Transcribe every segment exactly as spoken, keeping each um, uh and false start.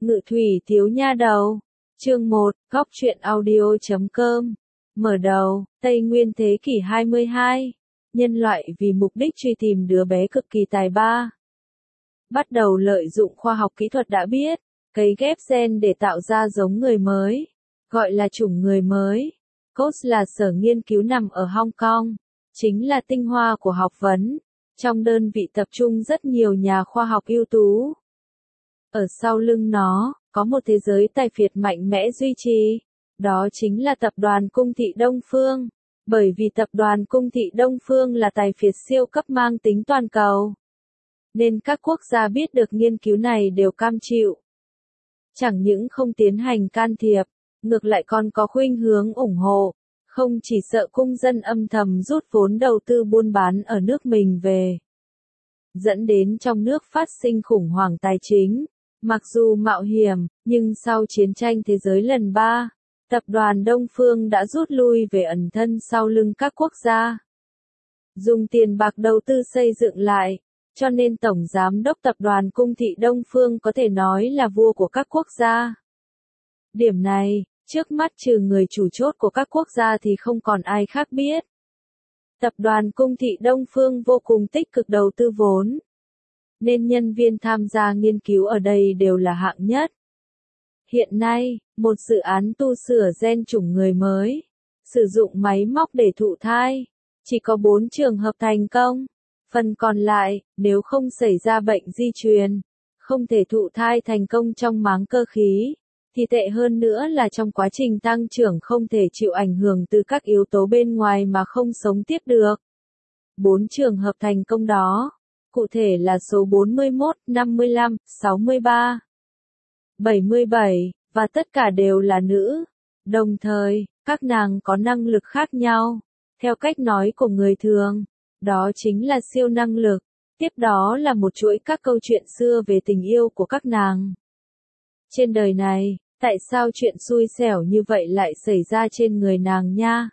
Ngự thủy thiếu nha đầu. Chương một, góc truyện audio chấm com. Mở đầu, Tây Nguyên thế kỷ hai mươi hai. Nhân loại vì mục đích truy tìm đứa bé cực kỳ tài ba. Bắt đầu lợi dụng khoa học kỹ thuật đã biết, cấy ghép gen để tạo ra giống người mới, gọi là chủng người mới. cốt là sở nghiên cứu nằm ở Hong Kong, chính là tinh hoa của học vấn. Trong đơn vị tập trung rất nhiều nhà khoa học ưu tú. Ở sau lưng nó, có một thế giới tài phiệt mạnh mẽ duy trì. Đó chính là tập đoàn Cung thị Đông Phương. Bởi vì tập đoàn Cung thị Đông Phương là tài phiệt siêu cấp mang tính toàn cầu, nên các quốc gia biết được nghiên cứu này đều cam chịu. Chẳng những không tiến hành can thiệp, ngược lại còn có khuynh hướng ủng hộ, không chỉ sợ cung dân âm thầm rút vốn đầu tư buôn bán ở nước mình về, dẫn đến trong nước phát sinh khủng hoảng tài chính. Mặc dù mạo hiểm, nhưng sau chiến tranh thế giới lần ba, tập đoàn Đông Phương đã rút lui về ẩn thân sau lưng các quốc gia, dùng tiền bạc đầu tư xây dựng lại, cho nên Tổng Giám đốc Tập đoàn Cung thị Đông Phương có thể nói là vua của các quốc gia. Điểm này, trước mắt trừ người chủ chốt của các quốc gia thì không còn ai khác biết. Tập đoàn Cung thị Đông Phương vô cùng tích cực đầu tư vốn, nên nhân viên tham gia nghiên cứu ở đây đều là hạng nhất. Hiện nay, một dự án tu sửa gen chủng người mới, sử dụng máy móc để thụ thai, chỉ có bốn trường hợp thành công. Phần còn lại, nếu không xảy ra bệnh di truyền, không thể thụ thai thành công trong máng cơ khí, thì tệ hơn nữa là trong quá trình tăng trưởng không thể chịu ảnh hưởng từ các yếu tố bên ngoài mà không sống tiếp được. Bốn trường hợp thành công đó, cụ thể là số bốn mươi mốt, năm mươi lăm, sáu mươi ba, bảy mươi bảy, và tất cả đều là nữ. Đồng thời, các nàng có năng lực khác nhau. Theo cách nói của người thường, đó chính là siêu năng lực. Tiếp đó là một chuỗi các câu chuyện xưa về tình yêu của các nàng. Trên đời này, tại sao chuyện xui xẻo như vậy lại xảy ra trên người nàng nha?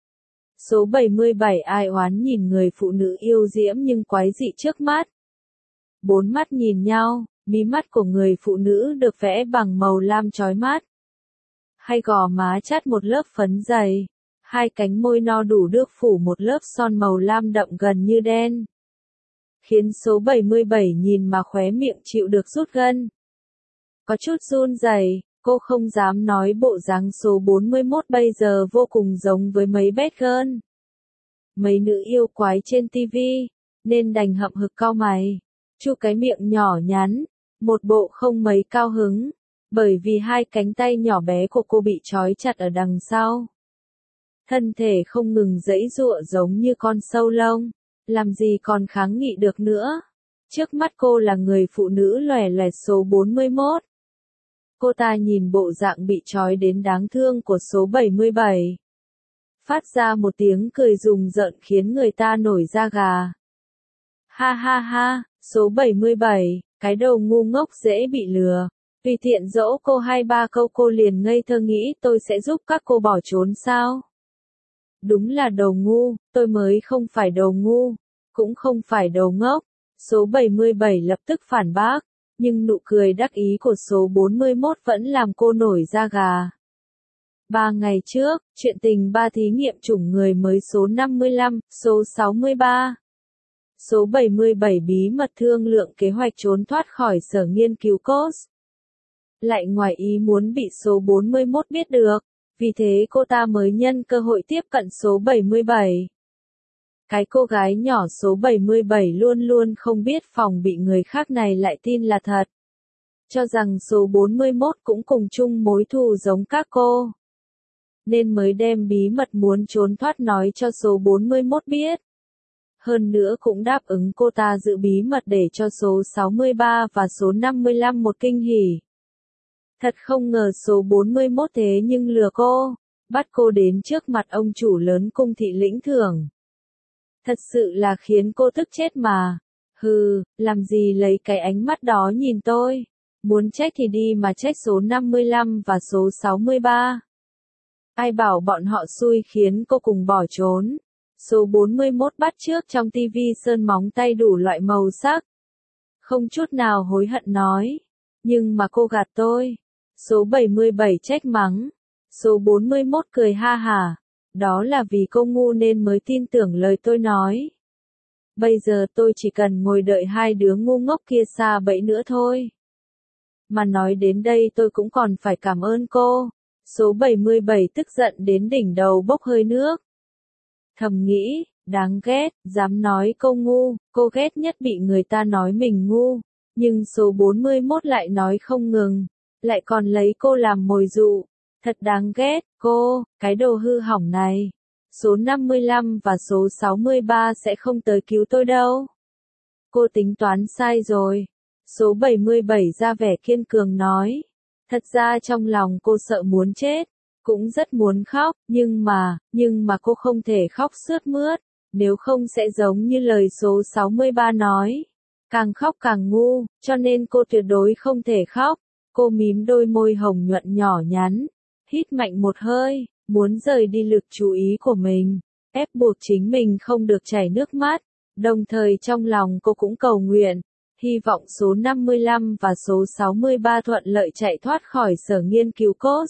Số bảy mươi bảy ai oán nhìn người phụ nữ yêu diễm nhưng quái dị trước mắt. Bốn mắt nhìn nhau, mí mắt của người phụ nữ được vẽ bằng màu lam chói mắt. Hai gò má chát một lớp phấn dày. Hai cánh môi no đủ được phủ một lớp son màu lam đậm gần như đen. Khiến số bảy mươi bảy nhìn mà khóe miệng chịu được rút gân. Có chút run rẩy, cô không dám nói bộ dáng số bốn mươi mốt bây giờ vô cùng giống với mấy bad girl, mấy nữ yêu quái trên tivi, nên đành hậm hực cau mày, chu cái miệng nhỏ nhắn, một bộ không mấy cao hứng, bởi vì hai cánh tay nhỏ bé của cô bị trói chặt ở đằng sau. Thân thể không ngừng giãy giụa giống như con sâu lông, làm gì còn kháng nghị được nữa. Trước mắt cô là người phụ nữ lòe loẹt số bốn mươi mốt. Cô ta nhìn bộ dạng bị trói đến đáng thương của số bảy mươi bảy. Phát ra một tiếng cười rùng rợn khiến người ta nổi da gà. Ha ha ha, số bảy mươi bảy, cái đầu ngu ngốc dễ bị lừa. Tùy tiện dỗ cô hai ba câu cô liền ngây thơ nghĩ tôi sẽ giúp các cô bỏ trốn sao? Đúng là đầu ngu, tôi mới không phải đầu ngu, cũng không phải đầu ngốc. Số bảy mươi bảy lập tức phản bác, nhưng nụ cười đắc ý của số bốn mươi mốt vẫn làm cô nổi da gà. Ba ngày trước, chuyện tình ba thí nghiệm chủng người mới số năm mươi lăm, số sáu mươi ba. Số bảy mươi bảy bí mật thương lượng kế hoạch trốn thoát khỏi sở nghiên cứu cốt. Lại ngoài ý muốn bị số bốn mươi mốt biết được. Vì thế cô ta mới nhân cơ hội tiếp cận số bảy mươi bảy. Cái cô gái nhỏ số bảy mươi bảy luôn luôn không biết phòng bị người khác này lại tin là thật. Cho rằng số bốn mươi mốt cũng cùng chung mối thù giống các cô. Nên mới đem bí mật muốn trốn thoát nói cho số bốn mươi mốt biết. Hơn nữa cũng đáp ứng cô ta giữ bí mật để cho số sáu mươi ba và số năm mươi lăm một kinh hỉ. Thật không ngờ số bốn mươi mốt thế nhưng lừa cô, bắt cô đến trước mặt ông chủ lớn Cung thị lĩnh thưởng. Thật sự là khiến cô tức chết mà. Hừ, làm gì lấy cái ánh mắt đó nhìn tôi. Muốn trách thì đi mà trách số năm mươi lăm và số sáu mươi ba. Ai bảo bọn họ xui khiến cô cùng bỏ trốn. Số bốn mươi mốt bắt trước trong tivi sơn móng tay đủ loại màu sắc. Không chút nào hối hận nói. Nhưng mà cô gạt tôi. Số bảy mươi bảy trách mắng. Số bốn mươi mốt cười ha hả. Đó là vì cô ngu nên mới tin tưởng lời tôi nói. Bây giờ tôi chỉ cần ngồi đợi hai đứa ngu ngốc kia xa bẫy nữa thôi. Mà nói đến đây tôi cũng còn phải cảm ơn cô. Số bảy mươi bảy tức giận đến đỉnh đầu bốc hơi nước. Thầm nghĩ, đáng ghét, dám nói cô ngu, cô ghét nhất bị người ta nói mình ngu. Nhưng số bốn mươi mốt lại nói không ngừng, lại còn lấy cô làm mồi dụ. Thật đáng ghét, cô, cái đồ hư hỏng này. Số năm mươi lăm và số sáu mươi ba sẽ không tới cứu tôi đâu. Cô tính toán sai rồi. Số bảy mươi bảy ra vẻ kiên cường nói. Thật ra trong lòng cô sợ muốn chết, cũng rất muốn khóc, nhưng mà, nhưng mà cô không thể khóc sướt mướt, nếu không sẽ giống như lời số sáu mươi ba nói. Càng khóc càng ngu, cho nên cô tuyệt đối không thể khóc. Cô mím đôi môi hồng nhuận nhỏ nhắn, hít mạnh một hơi, muốn rời đi lực chú ý của mình, ép buộc chính mình không được chảy nước mắt, đồng thời trong lòng cô cũng cầu nguyện, hy vọng số năm mươi lăm và số sáu mươi ba thuận lợi chạy thoát khỏi sở nghiên cứu cốt.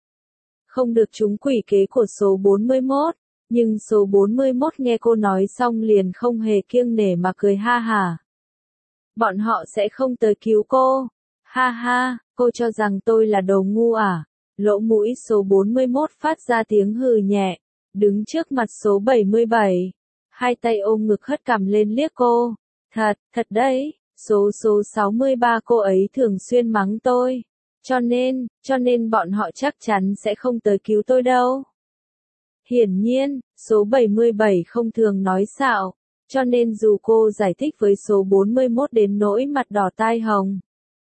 Không được trúng quỷ kế của số bốn mươi mốt, nhưng số bốn mươi mốt nghe cô nói xong liền không hề kiêng nể mà cười ha hả. Bọn họ sẽ không tới cứu cô. Ha ha, cô cho rằng tôi là đồ ngu à? Lỗ mũi số bốn mươi mốt phát ra tiếng hừ nhẹ, đứng trước mặt số bảy mươi bảy, hai tay ôm ngực hất cằm lên liếc cô. Thật, thật đấy, số số sáu mươi ba cô ấy thường xuyên mắng tôi. Cho nên, cho nên bọn họ chắc chắn sẽ không tới cứu tôi đâu. Hiển nhiên, số bảy mươi bảy không thường nói xạo, cho nên dù cô giải thích với số bốn mươi mốt đến nỗi mặt đỏ tai hồng,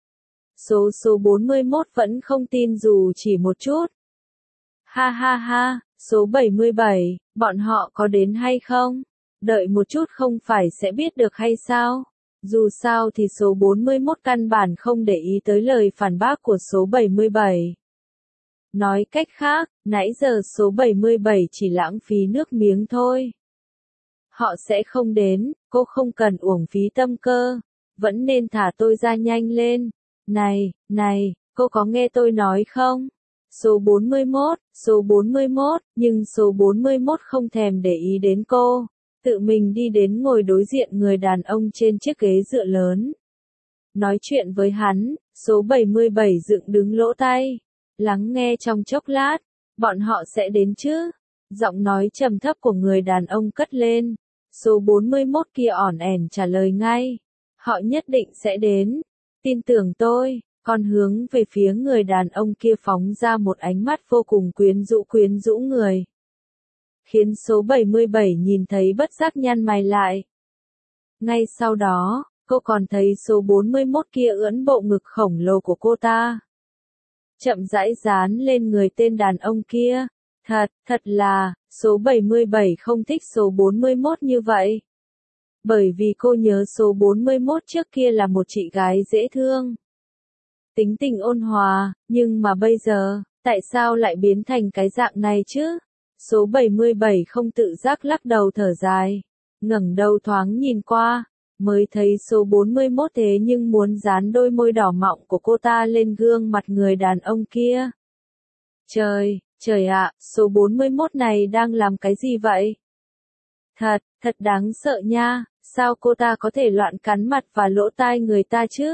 Số số bốn mươi mốt vẫn không tin dù chỉ một chút. Ha ha ha, số bảy mươi bảy, bọn họ có đến hay không? Đợi một chút không phải sẽ biết được hay sao? Dù sao thì số bốn mươi mốt căn bản không để ý tới lời phản bác của số bảy mươi bảy. Nói cách khác, nãy giờ số bảy mươi bảy chỉ lãng phí nước miếng thôi. Họ sẽ không đến, cô không cần uổng phí tâm cơ, vẫn nên thả tôi ra nhanh lên. Này, này, cô có nghe tôi nói không? Số bốn mươi mốt, số bốn mươi mốt, nhưng số bốn mươi mốt không thèm để ý đến cô, tự mình đi đến ngồi đối diện người đàn ông trên chiếc ghế dựa lớn. Nói chuyện với hắn, số bảy mươi bảy dựng đứng lỗ tai, lắng nghe trong chốc lát, bọn họ sẽ đến chứ? Giọng nói trầm thấp của người đàn ông cất lên, số bốn mươi mốt kia ỏn ẻn trả lời ngay, họ nhất định sẽ đến. Tin tưởng tôi, còn hướng về phía người đàn ông kia phóng ra một ánh mắt vô cùng quyến rũ quyến rũ người. Khiến số bảy mươi bảy nhìn thấy bất giác nhăn mày lại. Ngay sau đó, cô còn thấy số bốn mươi mốt kia ưỡn bộ ngực khổng lồ của cô ta. Chậm rãi dán lên người tên đàn ông kia. Thật, thật là, số bảy mươi bảy không thích số bốn mươi mốt như vậy. Bởi vì cô nhớ số bốn mươi mốt trước kia là một chị gái dễ thương. Tính tình ôn hòa, nhưng mà bây giờ, tại sao lại biến thành cái dạng này chứ? Số bảy mươi bảy không tự giác lắc đầu thở dài, ngẩng đầu thoáng nhìn qua, mới thấy số bốn mươi mốt thế nhưng muốn dán đôi môi đỏ mọng của cô ta lên gương mặt người đàn ông kia. Trời, trời ạ, số bốn mươi mốt này đang làm cái gì vậy? Thật, thật đáng sợ nha, sao cô ta có thể loạn cắn mặt và lỗ tai người ta chứ?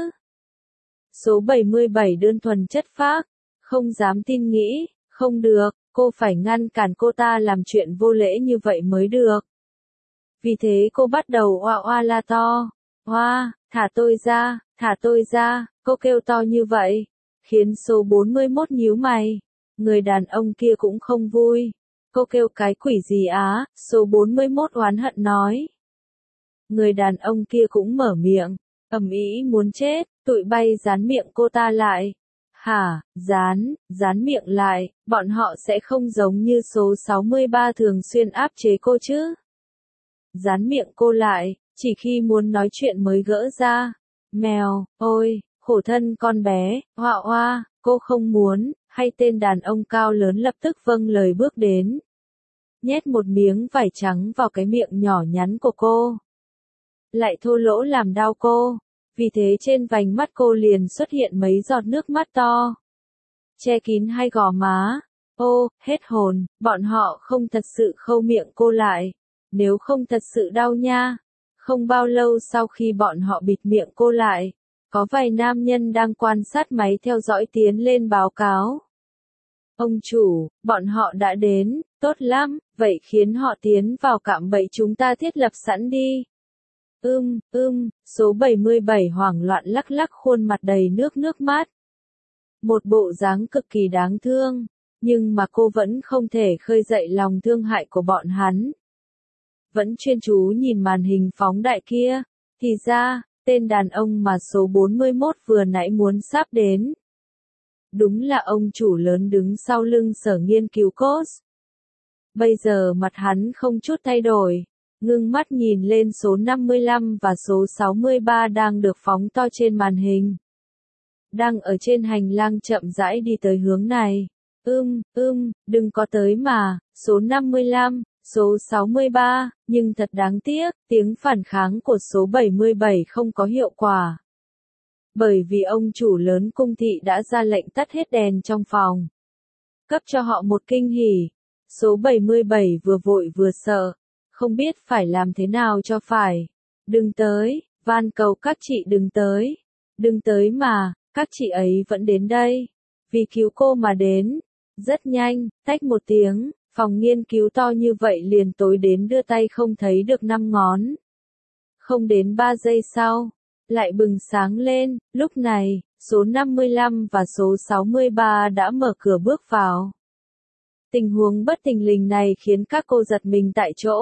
Số bảy mươi bảy đơn thuần chất phác, không dám tin nghĩ, không được, cô phải ngăn cản cô ta làm chuyện vô lễ như vậy mới được. Vì thế cô bắt đầu oa oa la to, oa, thả tôi ra, thả tôi ra, cô kêu to như vậy, khiến số bốn mươi mốt nhíu mày, người đàn ông kia cũng không vui. Cô kêu cái quỷ gì á, số bốn mươi mốt oán hận nói. Người đàn ông kia cũng mở miệng, ầm ĩ muốn chết, tụi bay dán miệng cô ta lại. Hả, dán, dán miệng lại, bọn họ sẽ không giống như số sáu mươi ba thường xuyên áp chế cô chứ. Dán miệng cô lại, chỉ khi muốn nói chuyện mới gỡ ra. Mèo, ôi, khổ thân con bé, hoa hoa, cô không muốn, hay tên đàn ông cao lớn lập tức vâng lời bước đến. Nhét một miếng vải trắng vào cái miệng nhỏ nhắn của cô. Lại thô lỗ làm đau cô. vì thế trên vành mắt cô liền xuất hiện mấy giọt nước mắt to, che kín hai gò má. Ô, hết hồn, bọn họ không thật sự khâu miệng cô lại, nếu không thật sự đau nha. Không bao lâu sau khi bọn họ bịt miệng cô lại, có vài nam nhân đang quan sát máy theo dõi tiến lên báo cáo. Ông chủ, bọn họ đã đến, tốt lắm, vậy khiến họ tiến vào cạm bẫy chúng ta thiết lập sẵn đi. Ưm, ưm, số bảy mươi bảy hoảng loạn lắc lắc khuôn mặt đầy nước nước mắt. Một bộ dáng cực kỳ đáng thương, nhưng mà cô vẫn không thể khơi dậy lòng thương hại của bọn hắn. Vẫn chuyên chú nhìn màn hình phóng đại kia, thì ra, tên đàn ông mà số bốn mươi mốt vừa nãy muốn sắp đến. Đúng là ông chủ lớn đứng sau lưng sở nghiên cứu cốt. Bây giờ mặt hắn không chút thay đổi, ngưng mắt nhìn lên số năm mươi lăm và số sáu mươi ba đang được phóng to trên màn hình. Đang ở trên hành lang chậm rãi đi tới hướng này. Ưm, ưm, đừng có tới mà, số năm mươi lăm, số sáu mươi ba, nhưng thật đáng tiếc, tiếng phản kháng của số bảy mươi bảy không có hiệu quả. Bởi vì ông chủ lớn cung thị đã ra lệnh tắt hết đèn trong phòng. Cấp cho họ một kinh hỉ. Số bảy mươi bảy vừa vội vừa sợ, không biết phải làm thế nào cho phải. Đừng tới, van cầu các chị đừng tới. Đừng tới mà, các chị ấy vẫn đến đây. Vì cứu cô mà đến. Rất nhanh, tách một tiếng, phòng nghiên cứu to như vậy liền tối đến đưa tay không thấy được năm ngón. Không đến ba giây sau, lại bừng sáng lên, lúc này, số năm mươi lăm và số sáu mươi ba đã mở cửa bước vào. Tình huống bất thình lình này khiến các cô giật mình tại chỗ.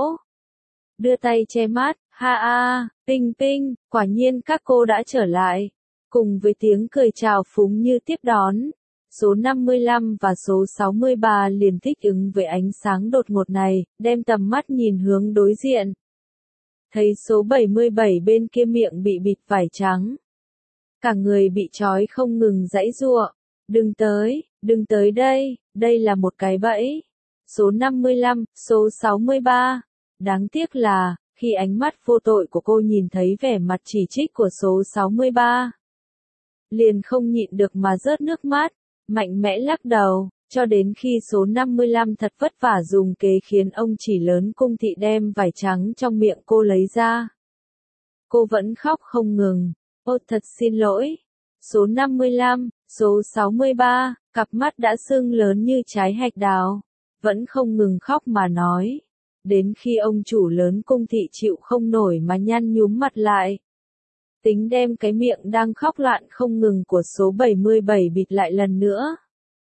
Đưa tay che mắt, ha a, ping ping, quả nhiên các cô đã trở lại. Cùng với tiếng cười chào phúng như tiếp đón. Số năm mươi lăm và số sáu mươi ba liền thích ứng với ánh sáng đột ngột này, đem tầm mắt nhìn hướng đối diện. Thấy số bảy mươi bảy bên kia miệng bị bịt vải trắng. Cả người bị trói không ngừng giãy giụa. Đừng tới, đừng tới đây, đây là một cái bẫy. Số năm mươi lăm, số sáu mươi ba. Đáng tiếc là, khi ánh mắt vô tội của cô nhìn thấy vẻ mặt chỉ trích của số sáu mươi ba. Liền không nhịn được mà rớt nước mắt, mạnh mẽ lắc đầu, cho đến khi số năm mươi lăm thật vất vả dùng kế khiến ông chỉ lớn cung thị đem vải trắng trong miệng cô lấy ra. Cô vẫn khóc không ngừng, ô thật xin lỗi. Số năm mươi lăm, số sáu mươi ba, cặp mắt đã sưng lớn như trái hạch đào, vẫn không ngừng khóc mà nói. Đến khi ông chủ lớn cung thị chịu không nổi mà nhăn nhúm mặt lại. Tính đem cái miệng đang khóc loạn không ngừng của số bảy mươi bảy bịt lại lần nữa.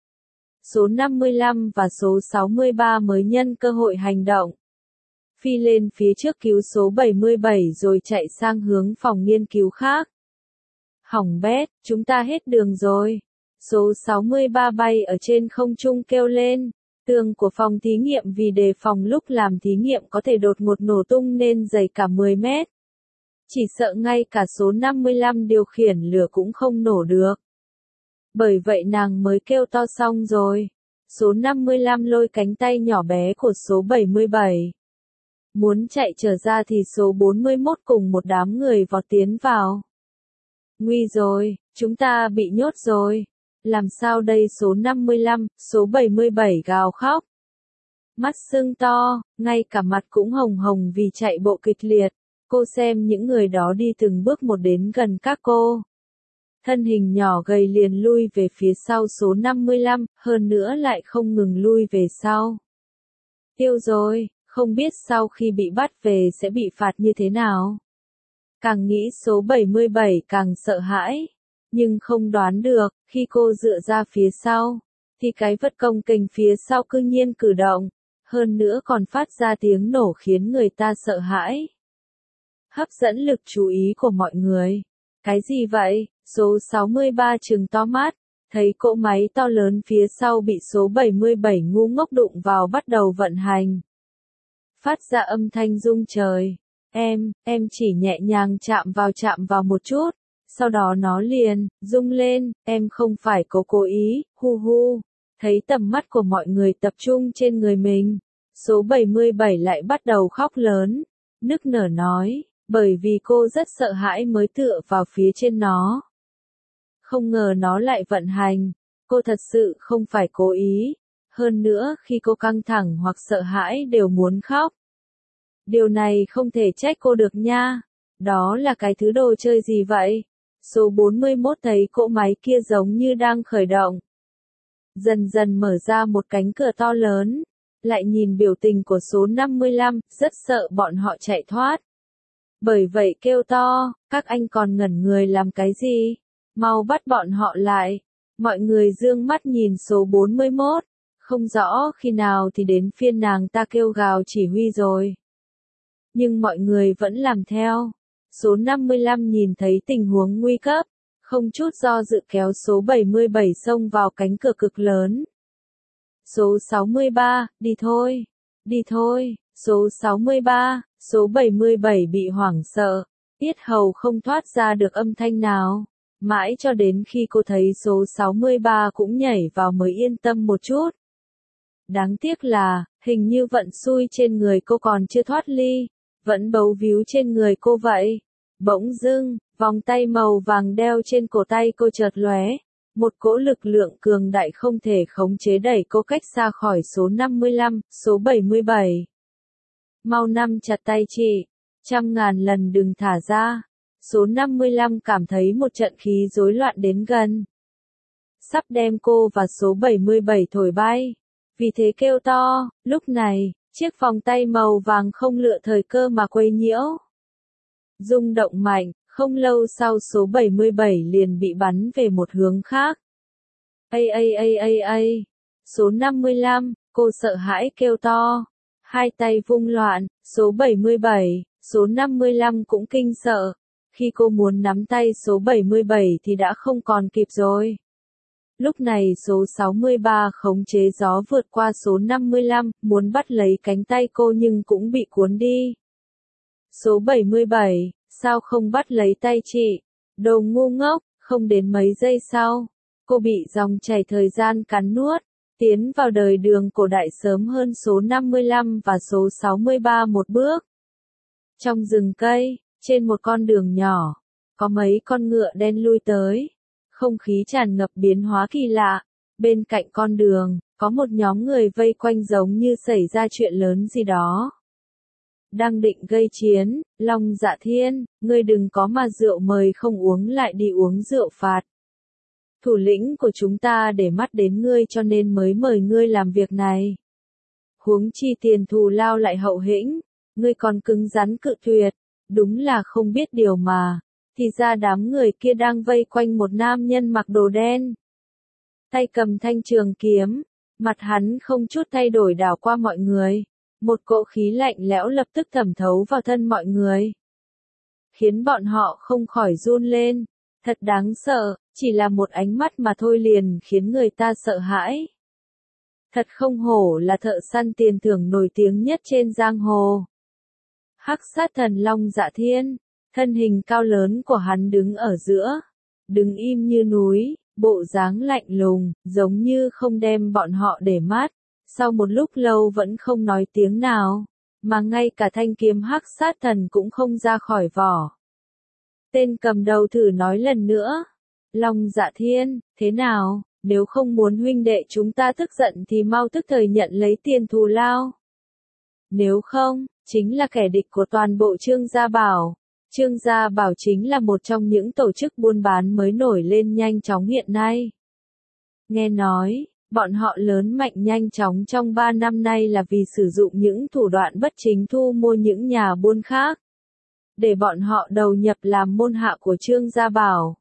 Số năm mươi lăm và số sáu mươi ba mới nhân cơ hội hành động. Phi lên phía trước cứu số bảy mươi bảy rồi chạy sang hướng phòng nghiên cứu khác. Hỏng bét, chúng ta hết đường rồi. Số sáu mươi ba bay ở trên không trung kêu lên. Tường của phòng thí nghiệm vì đề phòng lúc làm thí nghiệm có thể đột ngột nổ tung nên dày cả mười mét. Chỉ sợ ngay cả số năm mươi lăm điều khiển lửa cũng không nổ được. Bởi vậy nàng mới kêu to xong rồi. Số năm mươi lăm lôi cánh tay nhỏ bé của số bảy mươi bảy. Muốn chạy trở ra thì số bốn mươi mốt cùng một đám người vọt tiến vào. Nguy rồi, chúng ta bị nhốt rồi. Làm sao đây số năm mươi lăm, số bảy mươi bảy gào khóc. Mắt sưng to, ngay cả mặt cũng hồng hồng vì chạy bộ kịch liệt. Cô xem những người đó đi từng bước một đến gần các cô. Thân hình nhỏ gầy liền lui về phía sau số năm mươi lăm, hơn nữa lại không ngừng lui về sau. Tiêu rồi, không biết sau khi bị bắt về sẽ bị phạt như thế nào. Càng nghĩ số bảy mươi bảy càng sợ hãi. Nhưng không đoán được, khi cô dựa ra phía sau, thì cái vật công kềnh phía sau cư nhiên cử động, hơn nữa còn phát ra tiếng nổ khiến người ta sợ hãi. Hấp dẫn lực chú ý của mọi người. Cái gì vậy? Số sáu mươi ba trừng to mắt, thấy cỗ máy to lớn phía sau bị số bảy mươi bảy ngu ngốc đụng vào bắt đầu vận hành. Phát ra âm thanh rung trời. Em, em chỉ nhẹ nhàng chạm vào chạm vào một chút. Sau đó nó liền, rung lên, em không phải có cố ý, hu hu. Thấy tầm mắt của mọi người tập trung trên người mình. Số bảy mươi bảy lại bắt đầu khóc lớn. Nức nở nói, Bởi vì cô rất sợ hãi mới tựa vào phía trên nó. Không ngờ nó lại vận hành. Cô thật sự không phải cố ý. Hơn nữa khi cô căng thẳng hoặc sợ hãi đều muốn khóc. Điều này không thể trách cô được nha. Đó là cái thứ đồ chơi gì vậy? Số bốn mươi mốt thấy cỗ máy kia giống như đang khởi động. Dần dần mở ra một cánh cửa to lớn. Lại nhìn biểu tình của số năm mươi lăm, rất sợ bọn họ chạy thoát. Bởi vậy kêu to, các anh còn ngẩn người làm cái gì? Mau bắt bọn họ lại. Mọi người dương mắt nhìn số bốn mươi mốt. Không rõ khi nào thì đến phiên nàng ta kêu gào chỉ huy rồi. Nhưng mọi người vẫn làm theo. Số năm mươi lăm nhìn thấy tình huống nguy cấp. Không chút do dự kéo số bảy mươi bảy xông vào cánh cửa cực lớn. Số sáu mươi ba, đi thôi, đi thôi, số sáu mươi ba, số bảy mươi bảy bị hoảng sợ, yết hầu không thoát ra được âm thanh nào, mãi cho đến khi cô thấy số sáu mươi ba cũng nhảy vào mới yên tâm một chút. Đáng tiếc là, hình như vận xui trên người cô còn chưa thoát ly, vẫn bấu víu trên người cô vậy. Bỗng dưng, vòng tay màu vàng đeo trên cổ tay cô chợt lóe. Một cỗ lực lượng cường đại không thể khống chế đẩy cô cách xa khỏi số năm mươi lăm, số bảy mươi bảy. Mau nắm chặt tay chị, trăm ngàn lần đừng thả ra. Số năm mươi lăm cảm thấy một trận khí rối loạn đến gần. Sắp đem cô và số bảy mươi bảy thổi bay. Vì thế kêu to, lúc này, chiếc vòng tay màu vàng không lựa thời cơ mà quấy nhiễu. Rung động mạnh. Không lâu sau số bảy mươi bảy liền bị bắn về một hướng khác. Ây ây ây ây ây. Số năm mươi lăm, cô sợ hãi kêu to. Hai tay vung loạn, số bảy mươi bảy, số năm mươi lăm cũng kinh sợ. Khi cô muốn nắm tay số bảy mươi bảy thì đã không còn kịp rồi. Lúc này số sáu mươi ba khống chế gió vượt qua số năm mươi lăm, muốn bắt lấy cánh tay cô nhưng cũng bị cuốn đi. Số bảy mươi bảy. Sao không bắt lấy tay chị? Đồ ngu ngốc, không đến mấy giây sau, cô bị dòng chảy thời gian cắn nuốt, tiến vào đời đường cổ đại sớm hơn số năm mươi lăm và số sáu mươi ba một bước. Trong rừng cây, trên một con đường nhỏ, có mấy con ngựa đen lui tới, không khí tràn ngập biến hóa kỳ lạ. Bên cạnh con đường, có một nhóm người vây quanh giống như xảy ra chuyện lớn gì đó. Đang định gây chiến, Long Dạ Thiên, ngươi đừng có mà rượu mời không uống lại đi uống rượu phạt. Thủ lĩnh của chúng ta để mắt đến ngươi cho nên mới mời ngươi làm việc này. Huống chi tiền thù lao lại hậu hĩnh, ngươi còn cứng rắn cự tuyệt, đúng là không biết điều mà. Thì ra đám người kia đang vây quanh một nam nhân mặc đồ đen. Tay cầm thanh trường kiếm, mặt hắn không chút thay đổi đảo qua mọi người. Một cỗ khí lạnh lẽo lập tức thẩm thấu vào thân mọi người. Khiến bọn họ không khỏi run lên. Thật đáng sợ, chỉ là một ánh mắt mà thôi liền khiến người ta sợ hãi. Thật không hổ là thợ săn tiền thưởng nổi tiếng nhất trên giang hồ. Hắc sát thần Long Dạ Thiên, thân hình cao lớn của hắn đứng ở giữa. Đứng im như núi, bộ dáng lạnh lùng, giống như không đem bọn họ để mắt. Sau một lúc lâu vẫn không nói tiếng nào, mà ngay cả thanh kiếm hắc sát thần cũng không ra khỏi vỏ. Tên cầm đầu thử nói lần nữa. Long Dạ Thiên, thế nào, nếu không muốn huynh đệ chúng ta tức giận thì mau tức thời nhận lấy tiền thù lao. Nếu không, chính là kẻ địch của toàn bộ Trương Gia Bảo. Trương Gia Bảo chính là một trong những tổ chức buôn bán mới nổi lên nhanh chóng hiện nay. Nghe nói, bọn họ lớn mạnh nhanh chóng trong ba năm nay là vì sử dụng những thủ đoạn bất chính thu mua những nhà buôn khác. Để bọn họ đầu nhập làm môn hạ của Trương Gia Bảo.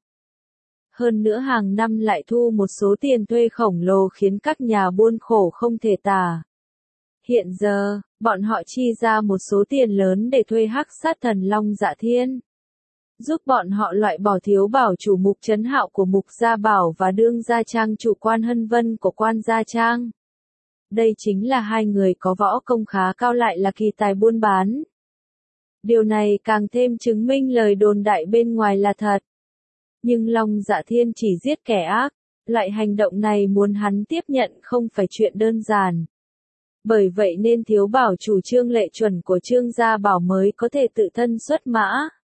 Hơn nữa hàng năm lại thu một số tiền thuê khổng lồ khiến các nhà buôn khổ không thể tả. Hiện giờ, bọn họ chi ra một số tiền lớn để thuê hắc sát thần Long Dạ Thiên. Giúp bọn họ loại bỏ thiếu bảo chủ Mục Trấn Hạo của Mục Gia Bảo và đương gia trang chủ Quan Hân Vân của Quan Gia Trang. Đây chính là hai người có võ công khá cao lại là kỳ tài buôn bán. Điều này càng thêm chứng minh lời đồn đại bên ngoài là thật. Nhưng Long Dạ Thiên chỉ giết kẻ ác, loại hành động này muốn hắn tiếp nhận không phải chuyện đơn giản. Bởi vậy nên thiếu bảo chủ Trương Lệ Chuẩn của Trương Gia Bảo mới có thể tự thân xuất mã.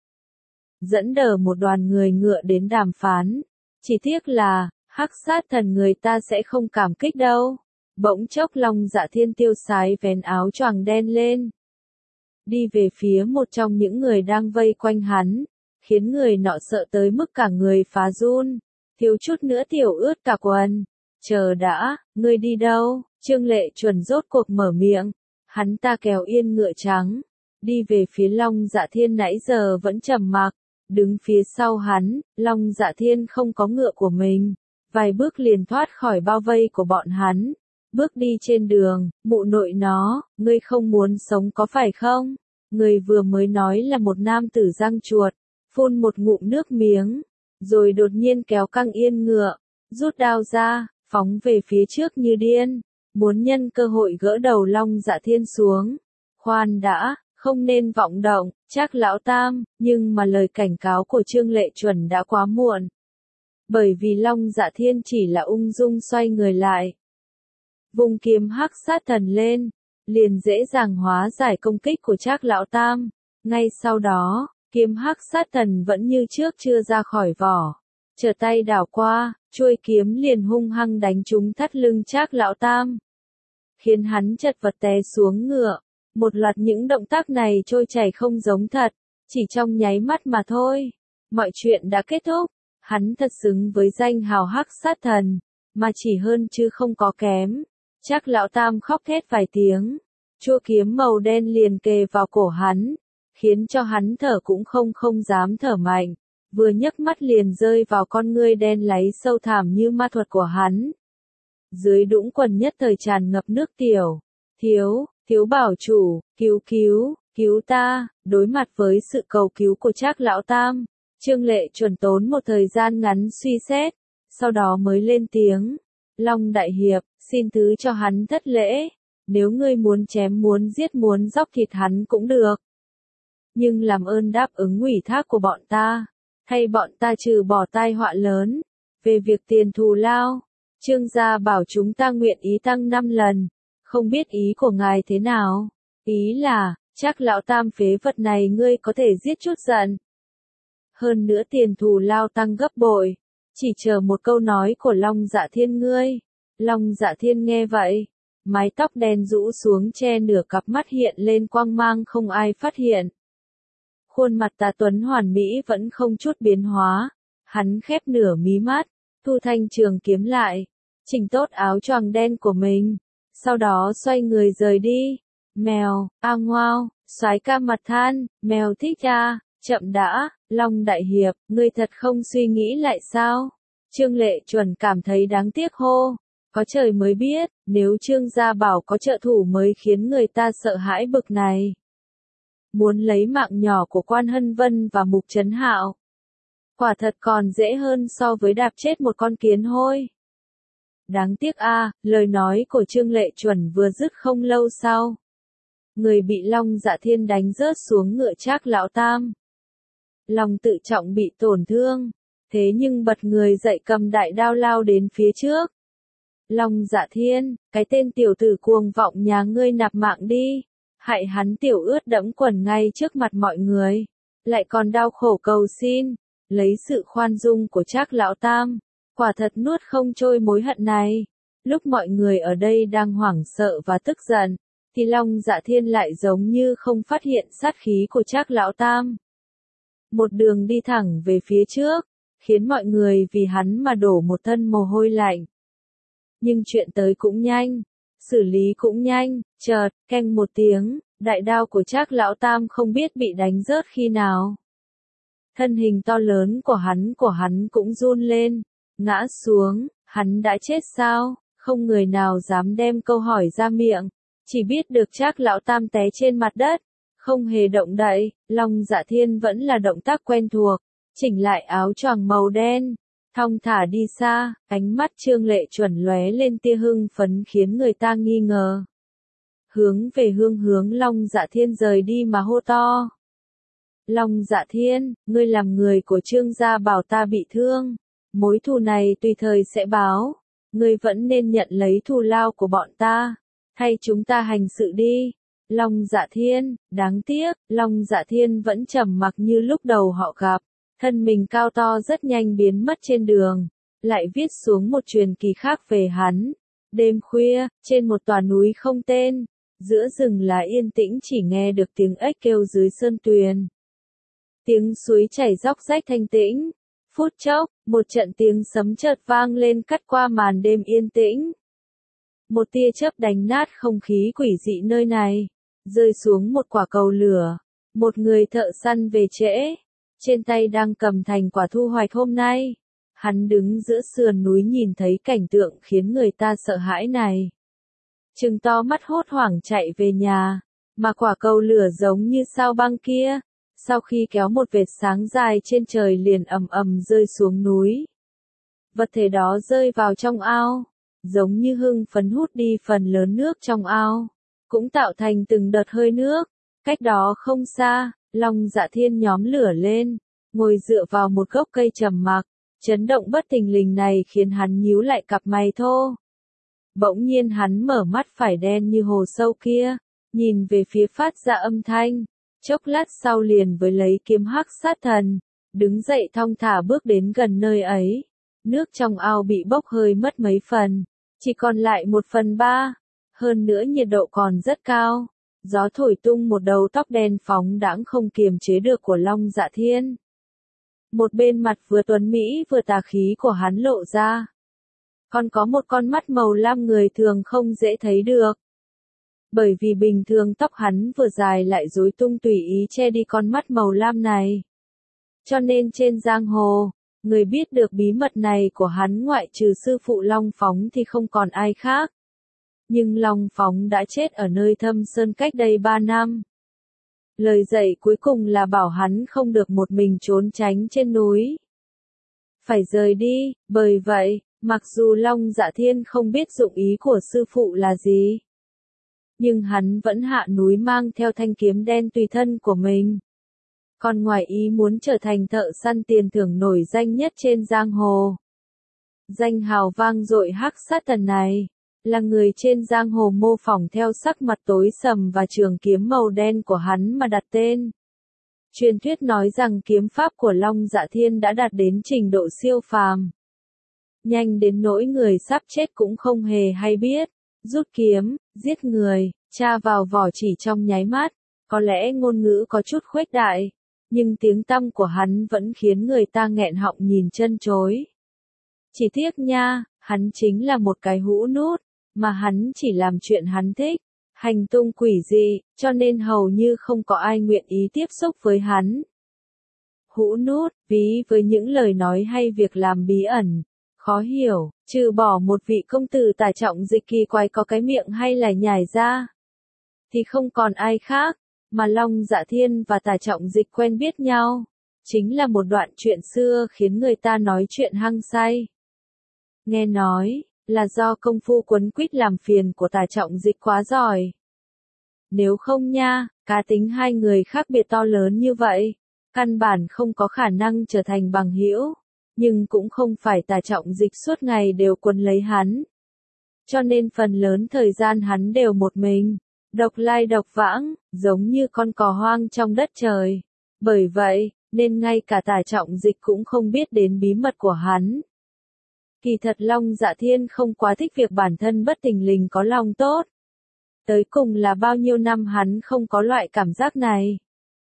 Dẫn đờ một đoàn người ngựa đến đàm phán. Chỉ tiếc là, Hắc Sát Thần người ta sẽ không cảm kích đâu. Bỗng chốc Long Dạ Thiên tiêu sái vén áo choàng đen lên. Đi về phía một trong những người đang vây quanh hắn, khiến người nọ sợ tới mức cả người phá run, thiếu chút nữa tiểu ướt cả quần. Chờ đã, ngươi đi đâu? Trương Lệ Chuẩn rốt cuộc mở miệng, hắn ta kéo yên ngựa trắng, đi về phía Long Dạ Thiên nãy giờ vẫn trầm mặc, đứng phía sau hắn, Long Dạ Thiên không có ngựa của mình, vài bước liền thoát khỏi bao vây của bọn hắn. Bước đi trên đường, mụ nội nó, ngươi không muốn sống có phải không? Người vừa mới nói là một nam tử răng chuột, phun một ngụm nước miếng, rồi đột nhiên kéo căng yên ngựa, rút đao ra, phóng về phía trước như điên, muốn nhân cơ hội gỡ đầu Long Dạ Thiên xuống. Khoan đã, không nên vọng động, Trác lão tam, nhưng mà lời cảnh cáo của Trương Lệ Chuẩn đã quá muộn. Bởi vì Long Dạ Thiên chỉ là ung dung xoay người lại. Vùng kiếm Hắc Sát Thần lên, liền dễ dàng hóa giải công kích của Trác lão tam. Ngay sau đó, kiếm Hắc Sát Thần vẫn như trước chưa ra khỏi vỏ. Trở tay đảo qua, chuôi kiếm liền hung hăng đánh trúng thắt lưng Trác lão tam, khiến hắn chật vật té xuống ngựa. Một loạt những động tác này trôi chảy không giống thật, chỉ trong nháy mắt mà thôi. Mọi chuyện đã kết thúc, hắn thật xứng với danh hào Hắc Sát Thần, mà chỉ hơn chứ không có kém. Trác lão tam khóc thét vài tiếng, chuôi kiếm màu đen liền kề vào cổ hắn, khiến cho hắn thở cũng không không dám thở mạnh, vừa nhấc mắt liền rơi vào con ngươi đen láy sâu thẳm như ma thuật của hắn. Dưới đũng quần nhất thời tràn ngập nước tiểu. Thiếu, thiếu bảo chủ, cứu cứu, cứu ta. Đối mặt với sự cầu cứu của Trác lão tam, Trương Lệ Chuẩn tốn một thời gian ngắn suy xét, sau đó mới lên tiếng. Long đại hiệp, xin thứ cho hắn thất lễ, nếu ngươi muốn chém muốn giết muốn dóc thịt hắn cũng được. Nhưng làm ơn đáp ứng ủy thác của bọn ta, hay bọn ta trừ bỏ tai họa lớn. Về việc tiền thù lao, Trương gia bảo chúng ta nguyện ý tăng năm lần, không biết ý của ngài thế nào? Ý là, Trác lão tam phế vật này ngươi có thể giết chút giận. Hơn nữa tiền thù lao tăng gấp bội, chỉ chờ một câu nói của Long Dạ Thiên ngươi. Long Dạ Thiên nghe vậy, mái tóc đen rũ xuống che nửa cặp mắt hiện lên quang mang không ai phát hiện. Khuôn mặt tà tuấn hoàn mỹ vẫn không chút biến hóa, hắn khép nửa mí mắt, thu thanh trường kiếm lại, chỉnh tốt áo choàng đen của mình, sau đó xoay người rời đi. Mèo, a ngoao, soái ca mặt than, mèo thích à, chậm đã, Long đại hiệp, ngươi thật không suy nghĩ lại sao? Trương Lệ Chuẩn cảm thấy đáng tiếc hô, có trời mới biết, nếu Trương gia bảo có trợ thủ mới khiến người ta sợ hãi bực này. Muốn lấy mạng nhỏ của Quan Hân Vân và Mục Trấn Hạo, quả thật còn dễ hơn so với đạp chết một con kiến hôi. Đáng tiếc a, à, lời nói của Trương Lệ Chuẩn vừa dứt không lâu sau, người bị Long Dạ Thiên đánh rớt xuống ngựa Trác lão tam. Lòng tự trọng bị tổn thương, thế nhưng bật người dậy cầm đại đao lao đến phía trước. Long Dạ Thiên, cái tên tiểu tử cuồng vọng nhà ngươi nạp mạng đi, hại hắn tiểu ướt đẫm quần ngay trước mặt mọi người, lại còn đau khổ cầu xin, lấy sự khoan dung của Trác lão tam, quả thật nuốt không trôi mối hận này. Lúc mọi người ở đây đang hoảng sợ và tức giận, thì Long Dạ Thiên lại giống như không phát hiện sát khí của Trác lão tam. Một đường đi thẳng về phía trước, khiến mọi người vì hắn mà đổ một thân mồ hôi lạnh. Nhưng chuyện tới cũng nhanh, xử lý cũng nhanh, chợt, keng một tiếng, đại đao của Trác lão tam không biết bị đánh rớt khi nào. Thân hình to lớn của hắn của hắn cũng run lên, ngã xuống, hắn đã chết sao? Không người nào dám đem câu hỏi ra miệng, chỉ biết được Trác lão tam té trên mặt đất, không hề động đậy. Long Dạ Thiên vẫn là động tác quen thuộc, chỉnh lại áo choàng màu đen, thong thả đi xa. Ánh mắt Trương Lệ Chuẩn lóe lên tia hưng phấn khiến người ta nghi ngờ. Hướng về hương hướng Long Dạ Thiên rời đi mà hô to. Long Dạ Thiên, ngươi làm người của Trương gia bảo ta bị thương, mối thù này tùy thời sẽ báo, ngươi vẫn nên nhận lấy thù lao của bọn ta. Thay chúng ta hành sự đi. Long Dạ Thiên, đáng tiếc, Long Dạ Thiên vẫn trầm mặc như lúc đầu họ gặp. Thân mình cao to rất nhanh biến mất trên đường, lại viết xuống một truyền kỳ khác về hắn. Đêm khuya, trên một tòa núi không tên, giữa rừng lá yên tĩnh chỉ nghe được tiếng ếch kêu dưới sơn tuyền. Tiếng suối chảy róc rách thanh tĩnh. Phút chốc, một trận tiếng sấm chợt vang lên cắt qua màn đêm yên tĩnh. Một tia chớp đánh nát không khí quỷ dị nơi này, rơi xuống một quả cầu lửa. Một người thợ săn về trễ, trên tay đang cầm thành quả thu hoạch hôm nay. Hắn đứng giữa sườn núi nhìn thấy cảnh tượng khiến người ta sợ hãi này. Trừng to mắt hốt hoảng chạy về nhà, mà quả cầu lửa giống như sao băng kia, sau khi kéo một vệt sáng dài trên trời liền ầm ầm rơi xuống núi. Vật thể đó rơi vào trong ao, giống như hưng phấn hút đi phần lớn nước trong ao, cũng tạo thành từng đợt hơi nước. Cách đó không xa, Long Dạ Thiên nhóm lửa lên, ngồi dựa vào một gốc cây trầm mặc. Chấn động bất thình lình này khiến hắn nhíu lại cặp mày thô. Bỗng nhiên hắn mở mắt phải đen như hồ sâu kia, nhìn về phía phát ra âm thanh. Chốc lát sau liền với lấy kiếm hắc sát thần, đứng dậy thong thả bước đến gần nơi ấy. Nước trong ao bị bốc hơi mất mấy phần, chỉ còn lại một phần ba. Hơn nữa nhiệt độ còn rất cao, gió thổi tung một đầu tóc đen phóng đãng không kiềm chế được của Long Dạ Thiên. Một bên mặt vừa tuấn mỹ vừa tà khí của hắn lộ ra. Còn có một con mắt màu lam người thường không dễ thấy được. Bởi vì bình thường tóc hắn vừa dài lại rối tung tùy ý che đi con mắt màu lam này. Cho nên trên giang hồ, người biết được bí mật này của hắn ngoại trừ sư phụ Long Phóng thì không còn ai khác. Nhưng Long Phóng đã chết ở nơi thâm sơn cách đây ba năm. Lời dạy cuối cùng là bảo hắn không được một mình trốn tránh trên núi. Phải rời đi, bởi vậy, mặc dù Long Dạ Thiên không biết dụng ý của sư phụ là gì, nhưng hắn vẫn hạ núi mang theo thanh kiếm đen tùy thân của mình. Còn ngoài ý muốn trở thành thợ săn tiền thưởng nổi danh nhất trên giang hồ. Danh hào vang dội hắc sát thần này, là người trên giang hồ mô phỏng theo sắc mặt tối sầm và trường kiếm màu đen của hắn mà đặt tên. Truyền thuyết nói rằng kiếm pháp của Long Dạ Thiên đã đạt đến trình độ siêu phàm. Nhanh đến nỗi người sắp chết cũng không hề hay biết. Rút kiếm, giết người, tra vào vỏ chỉ trong nháy mắt. Có lẽ ngôn ngữ có chút khuếch đại, nhưng tiếng tăm của hắn vẫn khiến người ta nghẹn họng nhìn chân chối. Chỉ tiếc nha, hắn chính là một cái hũ nút, mà hắn chỉ làm chuyện hắn thích, hành tung quỷ dị, cho nên hầu như không có ai nguyện ý tiếp xúc với hắn. Hũ nút, ví với những lời nói hay việc làm bí ẩn, khó hiểu, trừ bỏ một vị công tử tả trọng dịch kỳ quái có cái miệng hay là nhải ra, thì không còn ai khác, mà Long Dạ Thiên và tả trọng dịch quen biết nhau, chính là một đoạn chuyện xưa khiến người ta nói chuyện hăng say. Nghe nói, là do công phu quấn quýt làm phiền của tả trọng dịch quá giỏi. Nếu không nha, cá tính hai người khác biệt to lớn như vậy, căn bản không có khả năng trở thành bằng hữu, nhưng cũng không phải tả trọng dịch suốt ngày đều quấn lấy hắn. Cho nên phần lớn thời gian hắn đều một mình, độc lai độc vãng, giống như con cò hoang trong đất trời. Bởi vậy, nên ngay cả tả trọng dịch cũng không biết đến bí mật của hắn. Kỳ thật Long Dạ Thiên không quá thích việc bản thân bất thình lình có lòng tốt. Tới cùng là bao nhiêu năm hắn không có loại cảm giác này.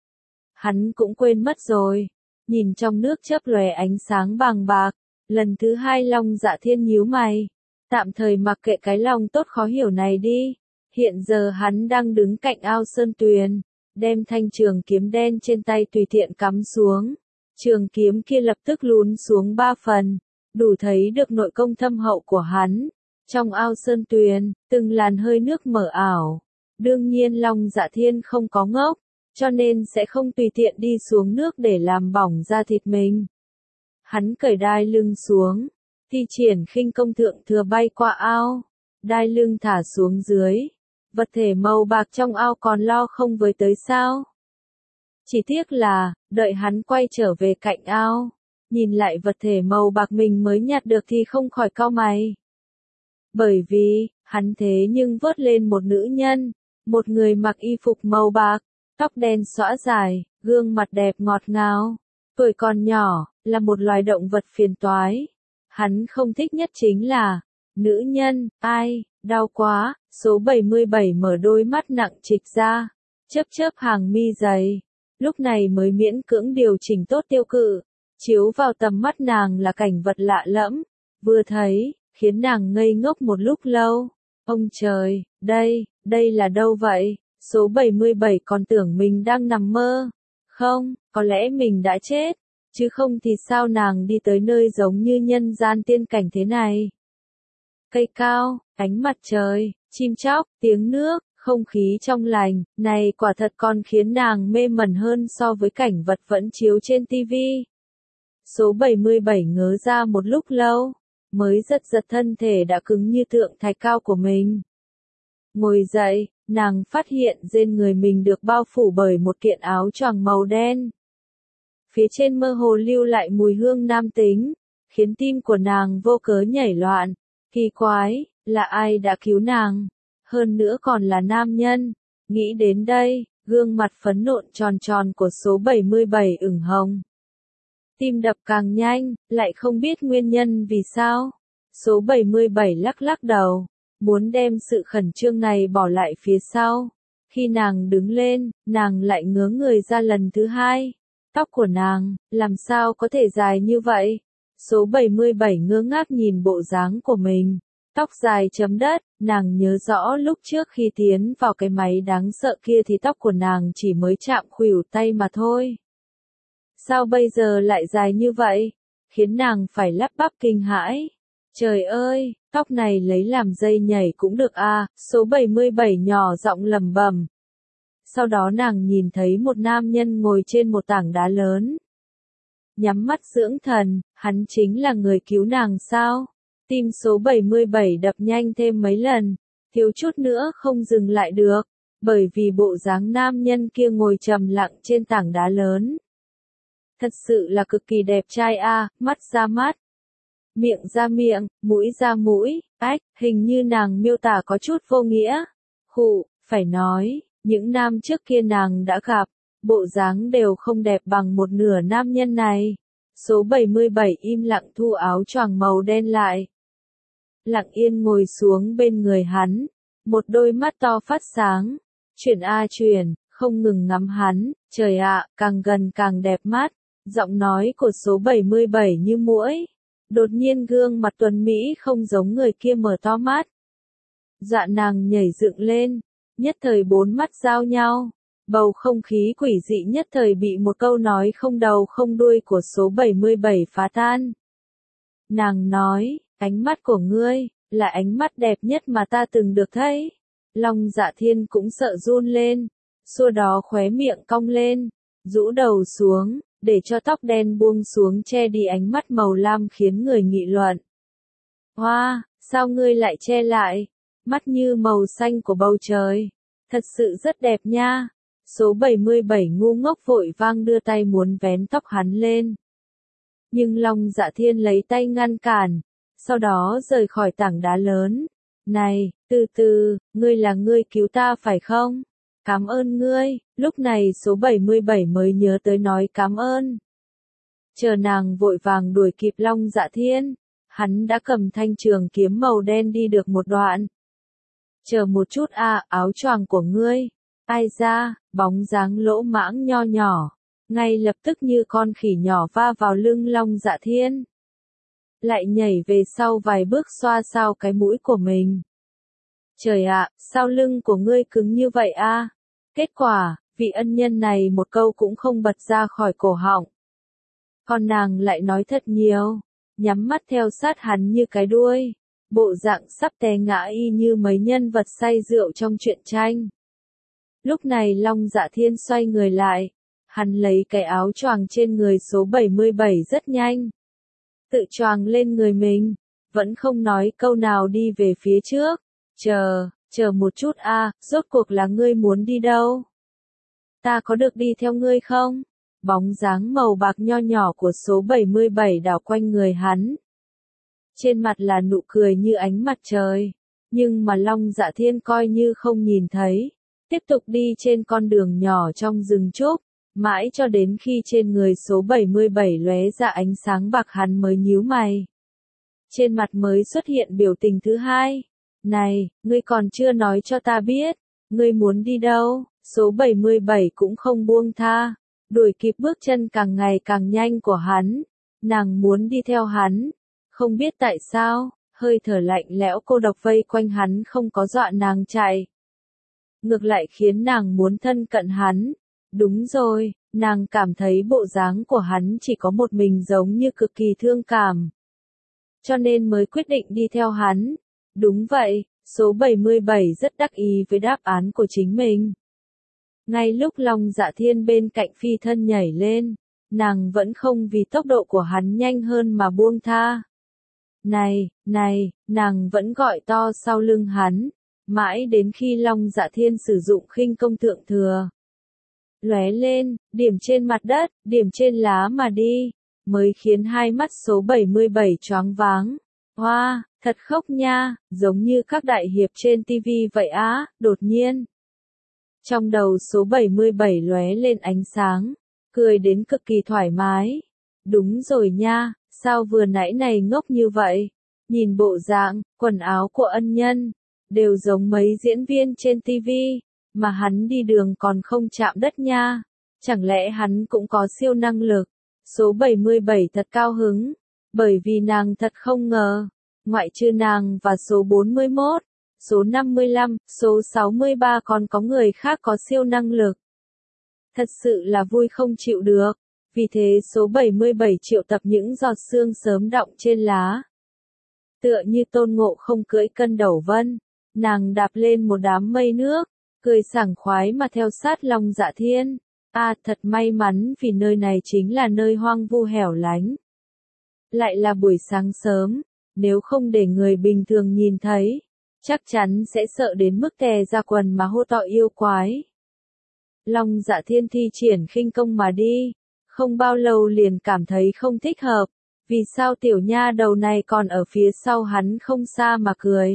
Hắn cũng quên mất rồi. Nhìn trong nước chớp lòe ánh sáng bàng bạc, lần thứ hai Long Dạ Thiên nhíu mày. Tạm thời mặc kệ cái lòng tốt khó hiểu này đi. Hiện giờ hắn đang đứng cạnh ao sơn tuyền, đem thanh trường kiếm đen trên tay tùy tiện cắm xuống. Trường kiếm kia lập tức lún xuống ba phần, đủ thấy được nội công thâm hậu của hắn. Trong ao sơn tuyền, từng làn hơi nước mờ ảo. Đương nhiên Long Dạ Thiên không có ngốc, cho nên sẽ không tùy tiện đi xuống nước để làm bỏng da thịt mình. Hắn cởi đai lưng xuống, thi triển khinh công thượng thừa bay qua ao, đai lưng thả xuống dưới. Vật thể màu bạc trong ao còn lo không với tới sao. Chỉ tiếc là, đợi hắn quay trở về cạnh ao, nhìn lại vật thể màu bạc mình mới nhặt được thì không khỏi cau mày. Bởi vì, Hắn thế nhưng vớt lên một nữ nhân, một người mặc y phục màu bạc, tóc đen xõa dài, gương mặt đẹp ngọt ngào, tuổi còn nhỏ, là một loài động vật phiền toái. Hắn không thích nhất chính là, nữ nhân, ai, đau quá, số bảy mươi bảy mở đôi mắt nặng trịch ra, chớp chớp hàng mi dày, lúc này mới miễn cưỡng điều chỉnh tốt tiêu cự, chiếu vào tầm mắt nàng là cảnh vật lạ lẫm, vừa thấy, khiến nàng ngây ngốc một lúc lâu. Ông trời, đây, đây là đâu vậy? Số bảy mươi bảy còn tưởng mình đang nằm mơ. Không, có lẽ mình đã chết, chứ không thì sao nàng đi tới nơi giống như nhân gian tiên cảnh thế này. Cây cao, ánh mặt trời, chim chóc, tiếng nước, không khí trong lành, này quả thật còn khiến nàng mê mẩn hơn so với cảnh vật vẫn chiếu trên tivi. Số bảy mươi bảy ngớ ra một lúc lâu, mới giật giật thân thể đã cứng như tượng thạch cao của mình. Ngồi dậy, nàng phát hiện trên người mình được bao phủ bởi một kiện áo choàng màu đen. Phía trên mơ hồ lưu lại mùi hương nam tính, khiến tim của nàng vô cớ nhảy loạn. Kỳ quái, là ai đã cứu nàng? Hơn nữa còn là nam nhân. Nghĩ đến đây, gương mặt phấn nộn tròn tròn của số bảy mươi bảy ửng hồng. Tim đập càng nhanh, lại không biết nguyên nhân vì sao. Số bảy mươi bảy lắc lắc đầu, muốn đem sự khẩn trương này bỏ lại phía sau. Khi nàng đứng lên, nàng lại ngớ người ra lần thứ hai. Tóc của nàng, làm sao có thể dài như vậy? Số bảy mươi bảy ngơ ngác nhìn bộ dáng của mình. Tóc dài chấm đất, nàng nhớ rõ lúc trước khi tiến vào cái máy đáng sợ kia thì tóc của nàng chỉ mới chạm khuỷu tay mà thôi. Sao bây giờ lại dài như vậy? Khiến nàng phải lắp bắp kinh hãi. Trời ơi, tóc này lấy làm dây nhảy cũng được à, số bảy mươi bảy nhỏ giọng lẩm bẩm. Sau đó nàng nhìn thấy một nam nhân ngồi trên một tảng đá lớn. Nhắm mắt dưỡng thần, hắn chính là người cứu nàng sao? Tim số bảy mươi bảy đập nhanh thêm mấy lần, thiếu chút nữa không dừng lại được, bởi vì bộ dáng nam nhân kia ngồi trầm lặng trên tảng đá lớn. Thật sự là cực kỳ đẹp trai a, à, mắt ra mắt, miệng ra miệng, mũi ra mũi, ách, hình như nàng miêu tả có chút vô nghĩa. Khụ, phải nói, những năm trước kia nàng đã gặp, bộ dáng đều không đẹp bằng một nửa nam nhân này. Số bảy mươi bảy im lặng thu áo choàng màu đen lại. Lặng yên ngồi xuống bên người hắn, một đôi mắt to phát sáng, chuyển a chuyển, không ngừng ngắm hắn, trời ạ, càng gần càng đẹp mắt, giọng nói của số bảy mươi bảy như muỗi. Đột nhiên gương mặt tuấn Mỹ không giống người kia mở to mắt. Dạ nàng nhảy dựng lên, nhất thời bốn mắt giao nhau, bầu không khí quỷ dị nhất thời bị một câu nói không đầu không đuôi của số bảy mươi bảy phá tan. Nàng nói, ánh mắt của ngươi, là ánh mắt đẹp nhất mà ta từng được thấy. Long Dạ Thiên cũng sợ run lên, xua đó khóe miệng cong lên, rũ đầu xuống, để cho tóc đen buông xuống che đi ánh mắt màu lam khiến người nghị luận. Hoa, sao ngươi lại che lại? Mắt như màu xanh của bầu trời. Thật sự rất đẹp nha. Số bảy mươi bảy ngu ngốc vội vang đưa tay muốn vén tóc hắn lên. Nhưng Long Dạ Thiên lấy tay ngăn cản, sau đó rời khỏi tảng đá lớn. Này, từ từ, ngươi là ngươi cứu ta phải không? Cảm ơn ngươi, lúc này số bảy mươi bảy mới nhớ tới nói cảm ơn. Chờ nàng vội vàng đuổi kịp Long Dạ Thiên, hắn đã cầm thanh trường kiếm màu đen đi được một đoạn. Chờ một chút a, áo choàng của ngươi. Ai ra, bóng dáng lỗ mãng nho nhỏ, ngay lập tức như con khỉ nhỏ va vào lưng Long Dạ Thiên. Lại nhảy về sau vài bước xoa xoa cái mũi của mình. Trời ạ, sao lưng của ngươi cứng như vậy a? Kết quả, vị ân nhân này một câu cũng không bật ra khỏi cổ họng. Còn nàng lại nói thật nhiều, nhắm mắt theo sát hắn như cái đuôi, bộ dạng sắp té ngã y như mấy nhân vật say rượu trong truyện tranh. Lúc này Long Dạ Thiên xoay người lại, hắn lấy cái áo choàng trên người số bảy mươi bảy rất nhanh. Tự choàng lên người mình, vẫn không nói câu nào đi về phía trước. Chờ, chờ một chút a, rốt cuộc là ngươi muốn đi đâu? Ta có được đi theo ngươi không? Bóng dáng màu bạc nho nhỏ của số bảy mươi bảy đảo quanh người hắn. Trên mặt là nụ cười như ánh mặt trời. Nhưng mà Long Dạ Thiên coi như không nhìn thấy, tiếp tục đi trên con đường nhỏ trong rừng trúc, mãi cho đến khi trên người số bảy mươi bảy lóe ra ánh sáng bạc hắn mới nhíu mày. Trên mặt mới xuất hiện biểu tình thứ hai. Này, ngươi còn chưa nói cho ta biết, ngươi muốn đi đâu? Số bảy mươi bảy cũng không buông tha, đuổi kịp bước chân càng ngày càng nhanh của hắn. Nàng muốn đi theo hắn, không biết tại sao, hơi thở lạnh lẽo cô độc vây quanh hắn không có dọa nàng chạy. Ngược lại khiến nàng muốn thân cận hắn. Đúng rồi, nàng cảm thấy bộ dáng của hắn chỉ có một mình giống như cực kỳ thương cảm. Cho nên mới quyết định đi theo hắn. Đúng vậy, số bảy mươi bảy rất đắc ý với đáp án của chính mình. Ngay lúc Long Dạ Thiên bên cạnh phi thân nhảy lên, nàng vẫn không vì tốc độ của hắn nhanh hơn mà buông tha. Này, này, nàng vẫn gọi to sau lưng hắn, mãi đến khi Long Dạ Thiên sử dụng khinh công thượng thừa. Lóe lên, điểm trên mặt đất, điểm trên lá mà đi, mới khiến hai mắt số bảy mươi bảy choáng váng. Hoa, wow, thật khốc nha, giống như các đại hiệp trên ti vi vậy á, đột nhiên. Trong đầu số bảy mươi bảy lóe lên ánh sáng, cười đến cực kỳ thoải mái. Đúng rồi nha, sao vừa nãy này ngốc như vậy? Nhìn bộ dạng, quần áo của ân nhân, đều giống mấy diễn viên trên ti vi, mà hắn đi đường còn không chạm đất nha. Chẳng lẽ hắn cũng có siêu năng lực? Số bảy mươi bảy thật cao hứng, bởi vì nàng thật không ngờ, ngoại trừ nàng và số bốn mươi mốt, số năm mươi lăm, số sáu mươi ba còn có người khác có siêu năng lực. Thật sự là vui không chịu được, vì thế số bảy mươi bảy triệu tập những giọt sương sớm đọng trên lá. Tựa như Tôn Ngộ Không cưỡi cân đầu vân, nàng đạp lên một đám mây nước, cười sảng khoái mà theo sát Long Dạ Thiên. À, thật may mắn vì nơi này chính là nơi hoang vu hẻo lánh. Lại là buổi sáng sớm, nếu không để người bình thường nhìn thấy, chắc chắn sẽ sợ đến mức tè ra quần mà hô to yêu quái. Long Dạ Thiên thi triển khinh công mà đi, không bao lâu liền cảm thấy không thích hợp, vì sao tiểu nha đầu này còn ở phía sau hắn không xa mà cười.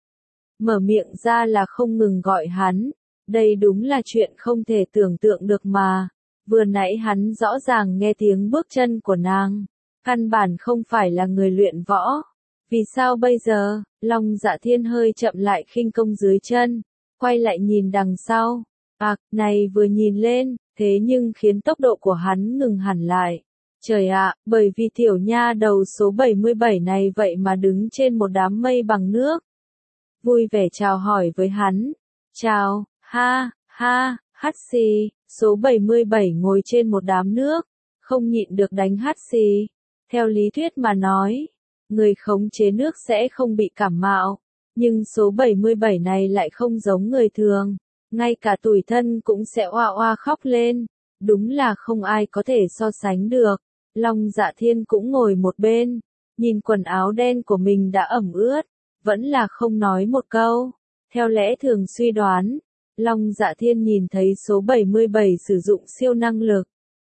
Mở miệng ra là không ngừng gọi hắn. Đây đúng là chuyện không thể tưởng tượng được mà. Vừa nãy hắn rõ ràng nghe tiếng bước chân của nàng. Căn bản không phải là người luyện võ. Vì sao bây giờ? Long Dạ Thiên hơi chậm lại khinh công dưới chân, quay lại nhìn đằng sau. À, này vừa nhìn lên, thế nhưng khiến tốc độ của hắn ngừng hẳn lại. Trời ạ, bởi vì tiểu nha đầu số bảy mươi bảy này vậy mà đứng trên một đám mây bằng nước. Vui vẻ chào hỏi với hắn. Chào. Ha, ha, hắt xì, số bảy mươi bảy ngồi trên một đám nước, không nhịn được đánh hắt xì. Theo lý thuyết mà nói, người khống chế nước sẽ không bị cảm mạo, nhưng số bảy mươi bảy này lại không giống người thường, ngay cả tủi thân cũng sẽ oa oa khóc lên, đúng là không ai có thể so sánh được. Long Dạ Thiên cũng ngồi một bên, nhìn quần áo đen của mình đã ẩm ướt, vẫn là không nói một câu. Theo lẽ thường suy đoán, Long Dạ Thiên nhìn thấy số bảy mươi bảy sử dụng siêu năng lực.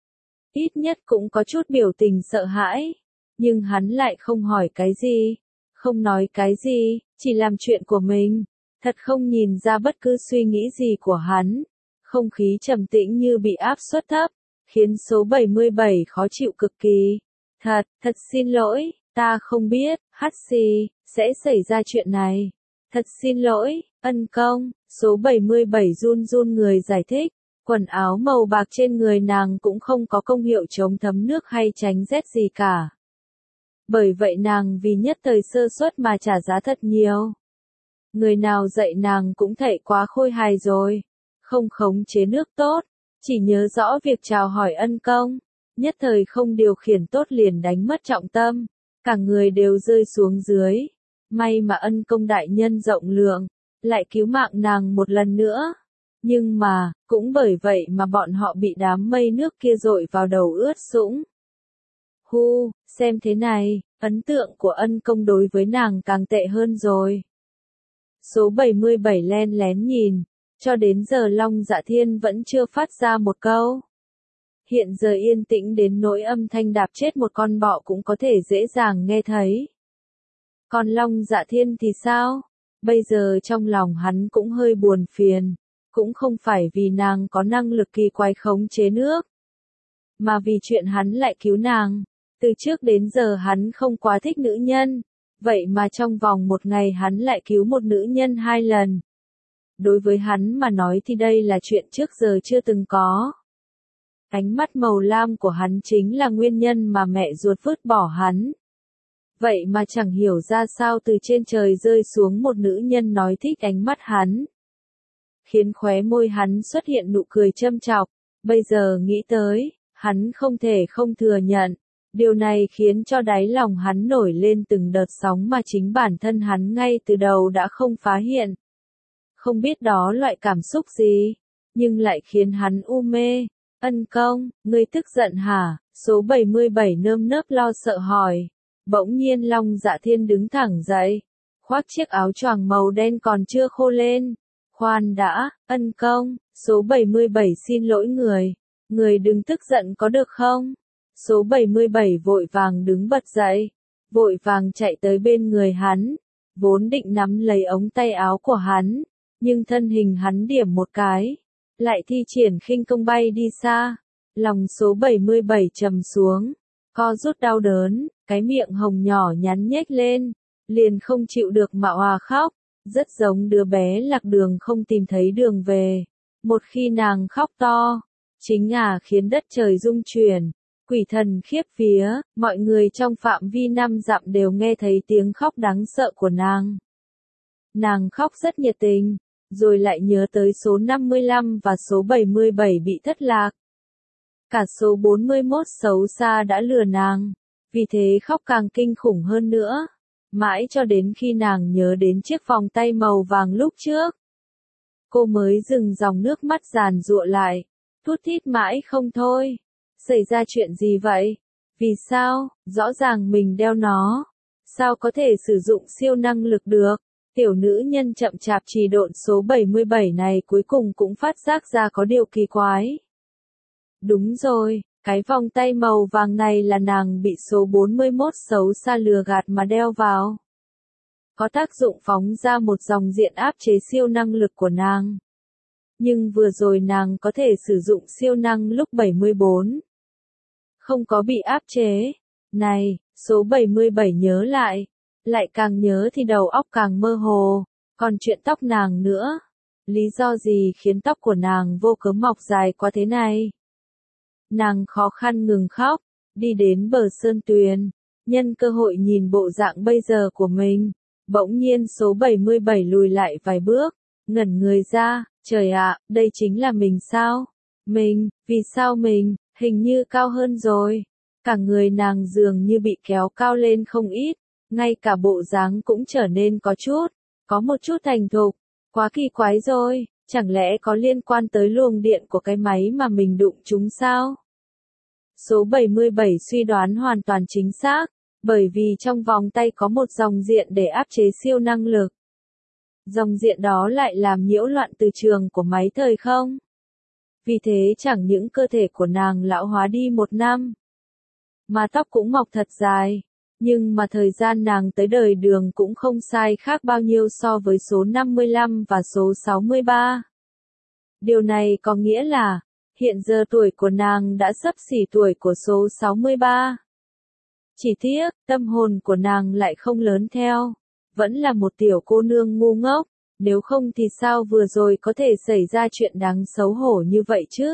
Ít nhất cũng có chút biểu tình sợ hãi, nhưng hắn lại không hỏi cái gì, không nói cái gì, chỉ làm chuyện của mình, thật không nhìn ra bất cứ suy nghĩ gì của hắn. Không khí trầm tĩnh như bị áp suất thấp, khiến số bảy mươi bảy khó chịu cực kỳ. Thật, thật xin lỗi, ta không biết, hắt xì, sẽ xảy ra chuyện này. Thật xin lỗi, ân công, số bảy mươi bảy run run người giải thích, quần áo màu bạc trên người nàng cũng không có công hiệu chống thấm nước hay tránh rét gì cả. Bởi vậy nàng vì nhất thời sơ suất mà trả giá thật nhiều. Người nào dạy nàng cũng thảy quá khôi hài rồi, không khống chế nước tốt, chỉ nhớ rõ việc chào hỏi ân công, nhất thời không điều khiển tốt liền đánh mất trọng tâm, cả người đều rơi xuống dưới. May mà ân công đại nhân rộng lượng, lại cứu mạng nàng một lần nữa. Nhưng mà, cũng bởi vậy mà bọn họ bị đám mây nước kia dội vào đầu ướt sũng. Hu, xem thế này, ấn tượng của ân công đối với nàng càng tệ hơn rồi. Số bảy mươi bảy len lén nhìn, cho đến giờ Long Dạ Thiên vẫn chưa phát ra một câu. Hiện giờ yên tĩnh đến nỗi âm thanh đạp chết một con bọ cũng có thể dễ dàng nghe thấy. Còn Long Dạ Thiên thì sao? Bây giờ trong lòng hắn cũng hơi buồn phiền, cũng không phải vì nàng có năng lực kỳ quái khống chế nước, mà vì chuyện hắn lại cứu nàng. Từ trước đến giờ hắn không quá thích nữ nhân, vậy mà trong vòng một ngày hắn lại cứu một nữ nhân hai lần. Đối với hắn mà nói thì đây là chuyện trước giờ chưa từng có. Ánh mắt màu lam của hắn chính là nguyên nhân mà mẹ ruột vứt bỏ hắn. Vậy mà chẳng hiểu ra sao từ trên trời rơi xuống một nữ nhân nói thích ánh mắt hắn, khiến khóe môi hắn xuất hiện nụ cười châm chọc. Bây giờ nghĩ tới, hắn không thể không thừa nhận. Điều này khiến cho đáy lòng hắn nổi lên từng đợt sóng mà chính bản thân hắn ngay từ đầu đã không phá hiện. Không biết đó loại cảm xúc gì, nhưng lại khiến hắn u mê. Ân Công, ngươi tức giận hả? Số bảy mươi bảy nơm nớp lo sợ hỏi. Bỗng nhiên Long Dạ Thiên đứng thẳng dậy, khoác chiếc áo choàng màu đen còn chưa khô lên. Khoan đã, Ân Công, số bảy mươi bảy xin lỗi người. Người đừng tức giận có được không? Số bảy mươi bảy vội vàng đứng bật dậy, vội vàng chạy tới bên người hắn, vốn định nắm lấy ống tay áo của hắn, nhưng thân hình hắn điểm một cái, lại thi triển khinh công bay đi xa. Lòng số bảy mươi bảy trầm xuống, co rút đau đớn, cái miệng hồng nhỏ nhắn nhếch lên, liền không chịu được mà òa khóc, rất giống đứa bé lạc đường không tìm thấy đường về. Một khi nàng khóc to, chính à khiến đất trời rung chuyển, quỷ thần khiếp vía, mọi người trong phạm vi năm dặm đều nghe thấy tiếng khóc đáng sợ của nàng. Nàng khóc rất nhiệt tình, rồi lại nhớ tới số năm mươi lăm và số bảy mươi bảy bị thất lạc. Cả số bốn mươi mốt xấu xa đã lừa nàng, vì thế khóc càng kinh khủng hơn nữa, mãi cho đến khi nàng nhớ đến chiếc vòng tay màu vàng lúc trước. Cô mới dừng dòng nước mắt giàn giụa lại, thút thít mãi không thôi. Xảy ra chuyện gì vậy? Vì sao? Rõ ràng mình đeo nó. Sao có thể sử dụng siêu năng lực được? Tiểu nữ nhân chậm chạp trì độn số bảy mươi bảy này cuối cùng cũng phát giác ra có điều kỳ quái. Đúng rồi, cái vòng tay màu vàng này là nàng bị số bốn mươi mốt xấu xa lừa gạt mà đeo vào. Có tác dụng phóng ra một dòng diện áp chế siêu năng lực của nàng. Nhưng vừa rồi nàng có thể sử dụng siêu năng lúc bảy mươi bốn. Không có bị áp chế. Này, số bảy mươi bảy nhớ lại. Lại càng nhớ thì đầu óc càng mơ hồ. Còn chuyện tóc nàng nữa. Lý do gì khiến tóc của nàng vô cớ mọc dài quá thế này? Nàng khó khăn ngừng khóc, đi đến bờ sơn tuyền, nhân cơ hội nhìn bộ dạng bây giờ của mình. Bỗng nhiên số bảy mươi bảy lùi lại vài bước, ngẩn người ra, trời ạ, đây chính là mình sao? Mình, vì sao mình, hình như cao hơn rồi. Cả người nàng dường như bị kéo cao lên không ít, ngay cả bộ dáng cũng trở nên có chút, có một chút thành thục. Quá kỳ quái rồi, chẳng lẽ có liên quan tới luồng điện của cái máy mà mình đụng chúng sao? Số bảy mươi bảy suy đoán hoàn toàn chính xác, bởi vì trong vòng tay có một dòng diện để áp chế siêu năng lực. Dòng diện đó lại làm nhiễu loạn từ trường của máy thời không. Vì thế chẳng những cơ thể của nàng lão hóa đi một năm, mà tóc cũng mọc thật dài. Nhưng mà thời gian nàng tới đời đường cũng không sai khác bao nhiêu so với số năm mươi lăm và số sáu mươi ba. Điều này có nghĩa là, hiện giờ tuổi của nàng đã xấp xỉ tuổi của số sáu mươi ba. Chỉ tiếc, tâm hồn của nàng lại không lớn theo, vẫn là một tiểu cô nương ngu ngốc, nếu không thì sao vừa rồi có thể xảy ra chuyện đáng xấu hổ như vậy chứ?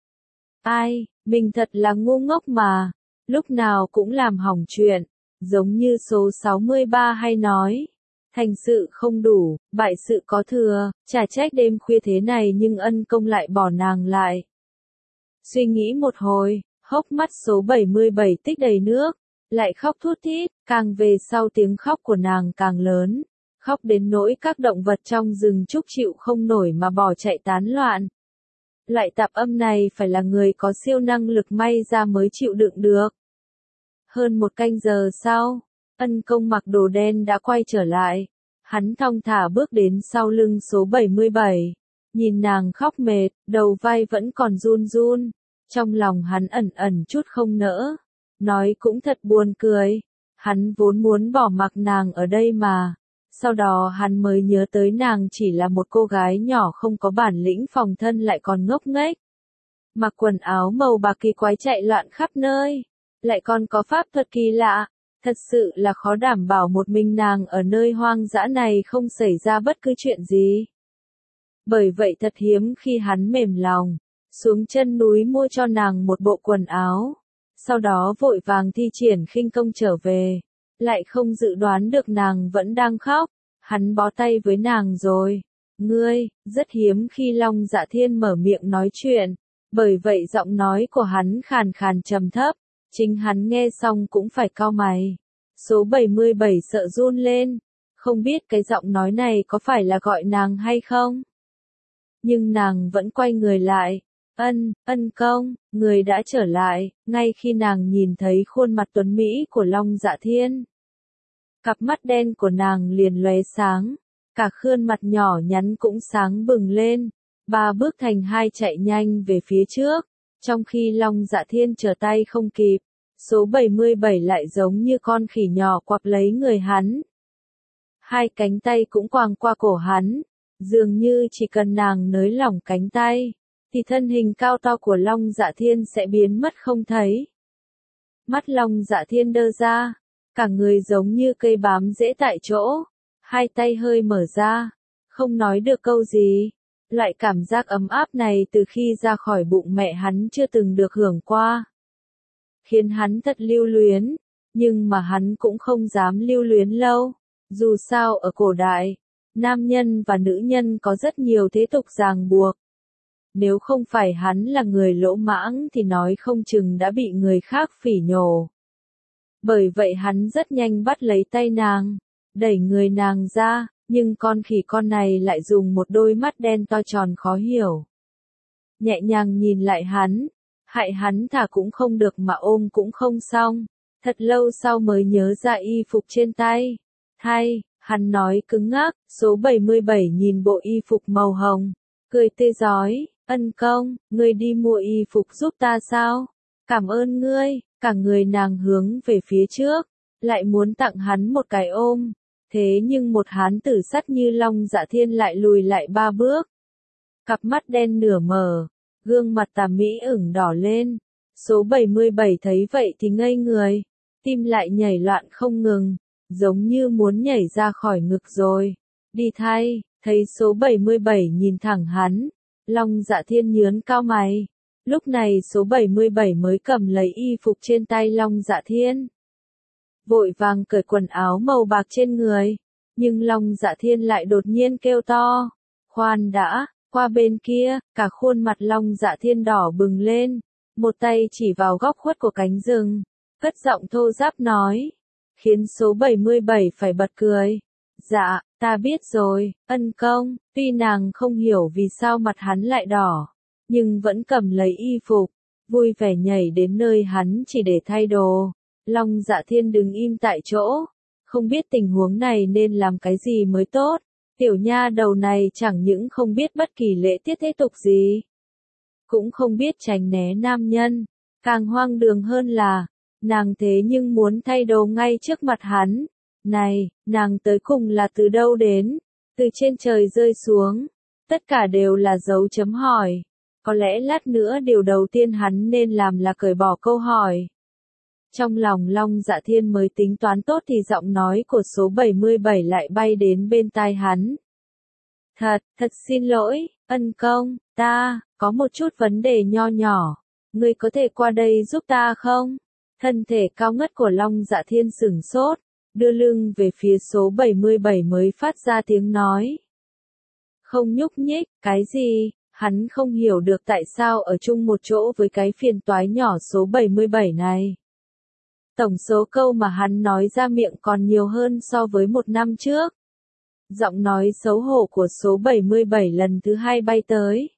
Ai, mình thật là ngu ngốc mà, lúc nào cũng làm hỏng chuyện, giống như số sáu mươi ba hay nói. Thành sự không đủ, bại sự có thừa, chả trách đêm khuya thế này nhưng Ân Công lại bỏ nàng lại. Suy nghĩ một hồi, hốc mắt số bảy mươi bảy tích đầy nước, lại khóc thút thít, càng về sau tiếng khóc của nàng càng lớn, khóc đến nỗi các động vật trong rừng trúc chịu không nổi mà bỏ chạy tán loạn. Loại tạp âm này phải là người có siêu năng lực may ra mới chịu đựng được. Hơn một canh giờ sau, Ân Công mặc đồ đen đã quay trở lại. Hắn thong thả bước đến sau lưng số bảy mươi bảy, nhìn nàng khóc mệt, đầu vai vẫn còn run run. Trong lòng hắn ẩn ẩn chút không nỡ, nói cũng thật buồn cười. Hắn vốn muốn bỏ mặc nàng ở đây mà, Sau đó hắn mới nhớ tới nàng chỉ là một cô gái nhỏ không có bản lĩnh phòng thân lại còn ngốc nghếch. Mặc quần áo màu bạc kỳ quái chạy loạn khắp nơi, lại còn có pháp thuật kỳ lạ, thật sự là khó đảm bảo một mình nàng ở nơi hoang dã này không xảy ra bất cứ chuyện gì. Bởi vậy thật hiếm khi hắn mềm lòng, xuống chân núi mua cho nàng một bộ quần áo, sau đó vội vàng thi triển khinh công trở về, lại không dự đoán được nàng vẫn đang khóc, hắn bó tay với nàng rồi. Ngươi, rất hiếm khi Long Dạ Thiên mở miệng nói chuyện, bởi vậy giọng nói của hắn khàn khàn trầm thấp, chính hắn nghe xong cũng phải cau mày. Số bảy mươi bảy sợ run lên, không biết cái giọng nói này có phải là gọi nàng hay không? Nhưng nàng vẫn quay người lại. Ân, ân công, người đã trở lại, ngay khi nàng nhìn thấy khuôn mặt tuấn Mỹ của Long Dạ Thiên. Cặp mắt đen của nàng liền lóe sáng, cả khuôn mặt nhỏ nhắn cũng sáng bừng lên, ba bước thành hai chạy nhanh về phía trước, trong khi Long Dạ Thiên trở tay không kịp, số bảy mươi bảy lại giống như con khỉ nhỏ quặp lấy người hắn. Hai cánh tay cũng quàng qua cổ hắn, dường như chỉ cần nàng nới lỏng cánh tay, thì thân hình cao to của Long Dạ Thiên sẽ biến mất không thấy. Mắt Long Dạ Thiên đơ ra, cả người giống như cây bám rễ tại chỗ, hai tay hơi mở ra, không nói được câu gì. Loại cảm giác ấm áp này từ khi ra khỏi bụng mẹ hắn chưa từng được hưởng qua. Khiến hắn thật lưu luyến, nhưng mà hắn cũng không dám lưu luyến lâu. Dù sao ở cổ đại, nam nhân và nữ nhân có rất nhiều thế tục ràng buộc. Nếu không phải hắn là người lỗ mãng thì nói không chừng đã bị người khác phỉ nhổ. Bởi vậy hắn rất nhanh bắt lấy tay nàng, đẩy người nàng ra, nhưng con khỉ con này lại dùng một đôi mắt đen to tròn khó hiểu. Nhẹ nhàng nhìn lại hắn, hại hắn thả cũng không được mà ôm cũng không xong, thật lâu sau mới nhớ ra y phục trên tay. Thay, hắn nói cứng ngắc, số bảy mươi bảy nhìn bộ y phục màu hồng, cười tươi rói, ân công, ngươi đi mua y phục giúp ta sao? Cảm ơn ngươi, cả người nàng hướng về phía trước, lại muốn tặng hắn một cái ôm. Thế nhưng một hán tử sắt như Long Dạ Thiên lại lùi lại ba bước. Cặp mắt đen nửa mờ, gương mặt tà mỹ ửng đỏ lên. Số bảy mươi bảy thấy vậy thì ngây người, tim lại nhảy loạn không ngừng, giống như muốn nhảy ra khỏi ngực rồi. Đi thay, thấy số bảy mươi bảy nhìn thẳng hắn, Long Dạ Thiên nhướng cao mày. Lúc này số bảy mươi bảy mới cầm lấy y phục trên tay Long Dạ Thiên. Vội vàng cởi quần áo màu bạc trên người, nhưng Long Dạ Thiên lại đột nhiên kêu to. Khoan đã, qua bên kia, cả khuôn mặt Long Dạ Thiên đỏ bừng lên, một tay chỉ vào góc khuất của cánh rừng, cất giọng thô ráp nói, khiến số bảy mươi bảy phải bật cười. Dạ, ta biết rồi, ân công. Tuy nàng không hiểu vì sao mặt hắn lại đỏ, nhưng vẫn cầm lấy y phục, vui vẻ nhảy đến nơi hắn chỉ để thay đồ. Long Dạ Thiên đứng im tại chỗ, không biết tình huống này nên làm cái gì mới tốt. Tiểu nha đầu này chẳng những không biết bất kỳ lễ tiết thế tục gì, cũng không biết tránh né nam nhân, càng hoang đường hơn là, nàng thế nhưng muốn thay đồ ngay trước mặt hắn. Này, nàng tới cùng là từ đâu đến? Từ trên trời rơi xuống, tất cả đều là dấu chấm hỏi. Có lẽ lát nữa điều đầu tiên hắn nên làm là cởi bỏ câu hỏi. Trong lòng Long Dạ Thiên mới tính toán tốt thì giọng nói của số bảy mươi bảy lại bay đến bên tai hắn. Thật, thật xin lỗi, ân công, ta, có một chút vấn đề nho nhỏ, ngươi có thể qua đây giúp ta không? Thân thể cao ngất của Long Dạ Thiên sửng sốt, đưa lưng về phía số bảy mươi bảy mới phát ra tiếng nói. Không nhúc nhích, cái gì? Hắn không hiểu được tại sao ở chung một chỗ với cái phiền toái nhỏ số bảy mươi bảy này. Tổng số câu mà hắn nói ra miệng còn nhiều hơn so với một năm trước. Giọng nói xấu hổ của số bảy mươi bảy lần thứ hai bay tới.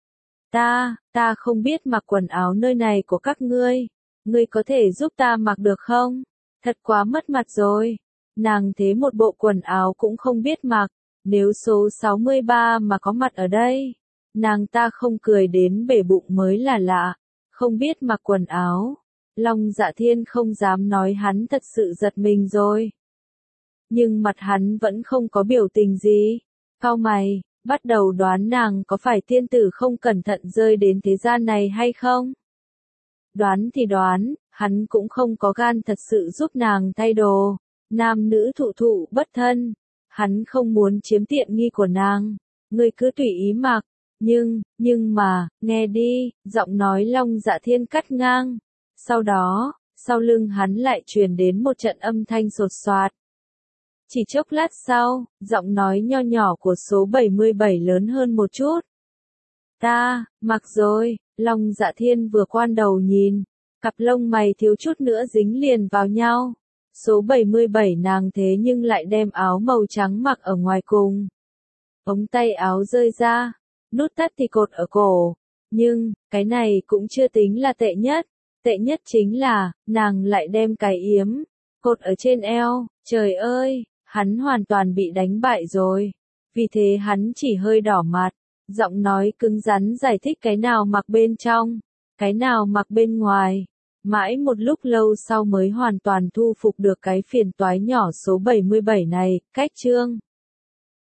Ta, ta không biết mặc quần áo nơi này của các ngươi. Ngươi có thể giúp ta mặc được không? Thật quá mất mặt rồi. Nàng thế một bộ quần áo cũng không biết mặc. Nếu số sáu mươi ba mà có mặt ở đây, nàng ta không cười đến bể bụng mới là lạ. Không biết mặc quần áo. Long Dạ Thiên không dám nói hắn thật sự giật mình rồi. nhưng mặt hắn vẫn không có biểu tình gì. Cau mày, bắt đầu đoán nàng có phải tiên tử không cẩn thận rơi đến thế gian này hay không? Đoán thì đoán, hắn cũng không có gan thật sự giúp nàng thay đồ. Nam nữ thụ thụ bất thân, hắn không muốn chiếm tiện nghi của nàng. Ngươi cứ tùy ý mặc, nhưng, nhưng mà, nghe đi, giọng nói Long Dạ Thiên cắt ngang. Sau đó, sau lưng hắn lại truyền đến một trận âm thanh sột soạt. Chỉ chốc lát sau, giọng nói nho nhỏ của số bảy mươi bảy lớn hơn một chút. Ta, mặc rồi, Long Dạ Thiên vừa quan đầu nhìn, cặp lông mày thiếu chút nữa dính liền vào nhau. Số bảy mươi bảy nàng thế nhưng lại đem áo màu trắng mặc ở ngoài cùng. Ống tay áo rơi ra, nút thắt thì cột ở cổ. Nhưng, cái này cũng chưa tính là tệ nhất. Tệ nhất chính là, nàng lại đem cái yếm, cột ở trên eo. Trời ơi, hắn hoàn toàn bị đánh bại rồi. Vì thế hắn chỉ hơi đỏ mặt, giọng nói cứng rắn giải thích cái nào mặc bên trong, cái nào mặc bên ngoài. Mãi một lúc lâu sau mới hoàn toàn thu phục được cái phiền toái nhỏ số bảy mươi bảy này. Cách chương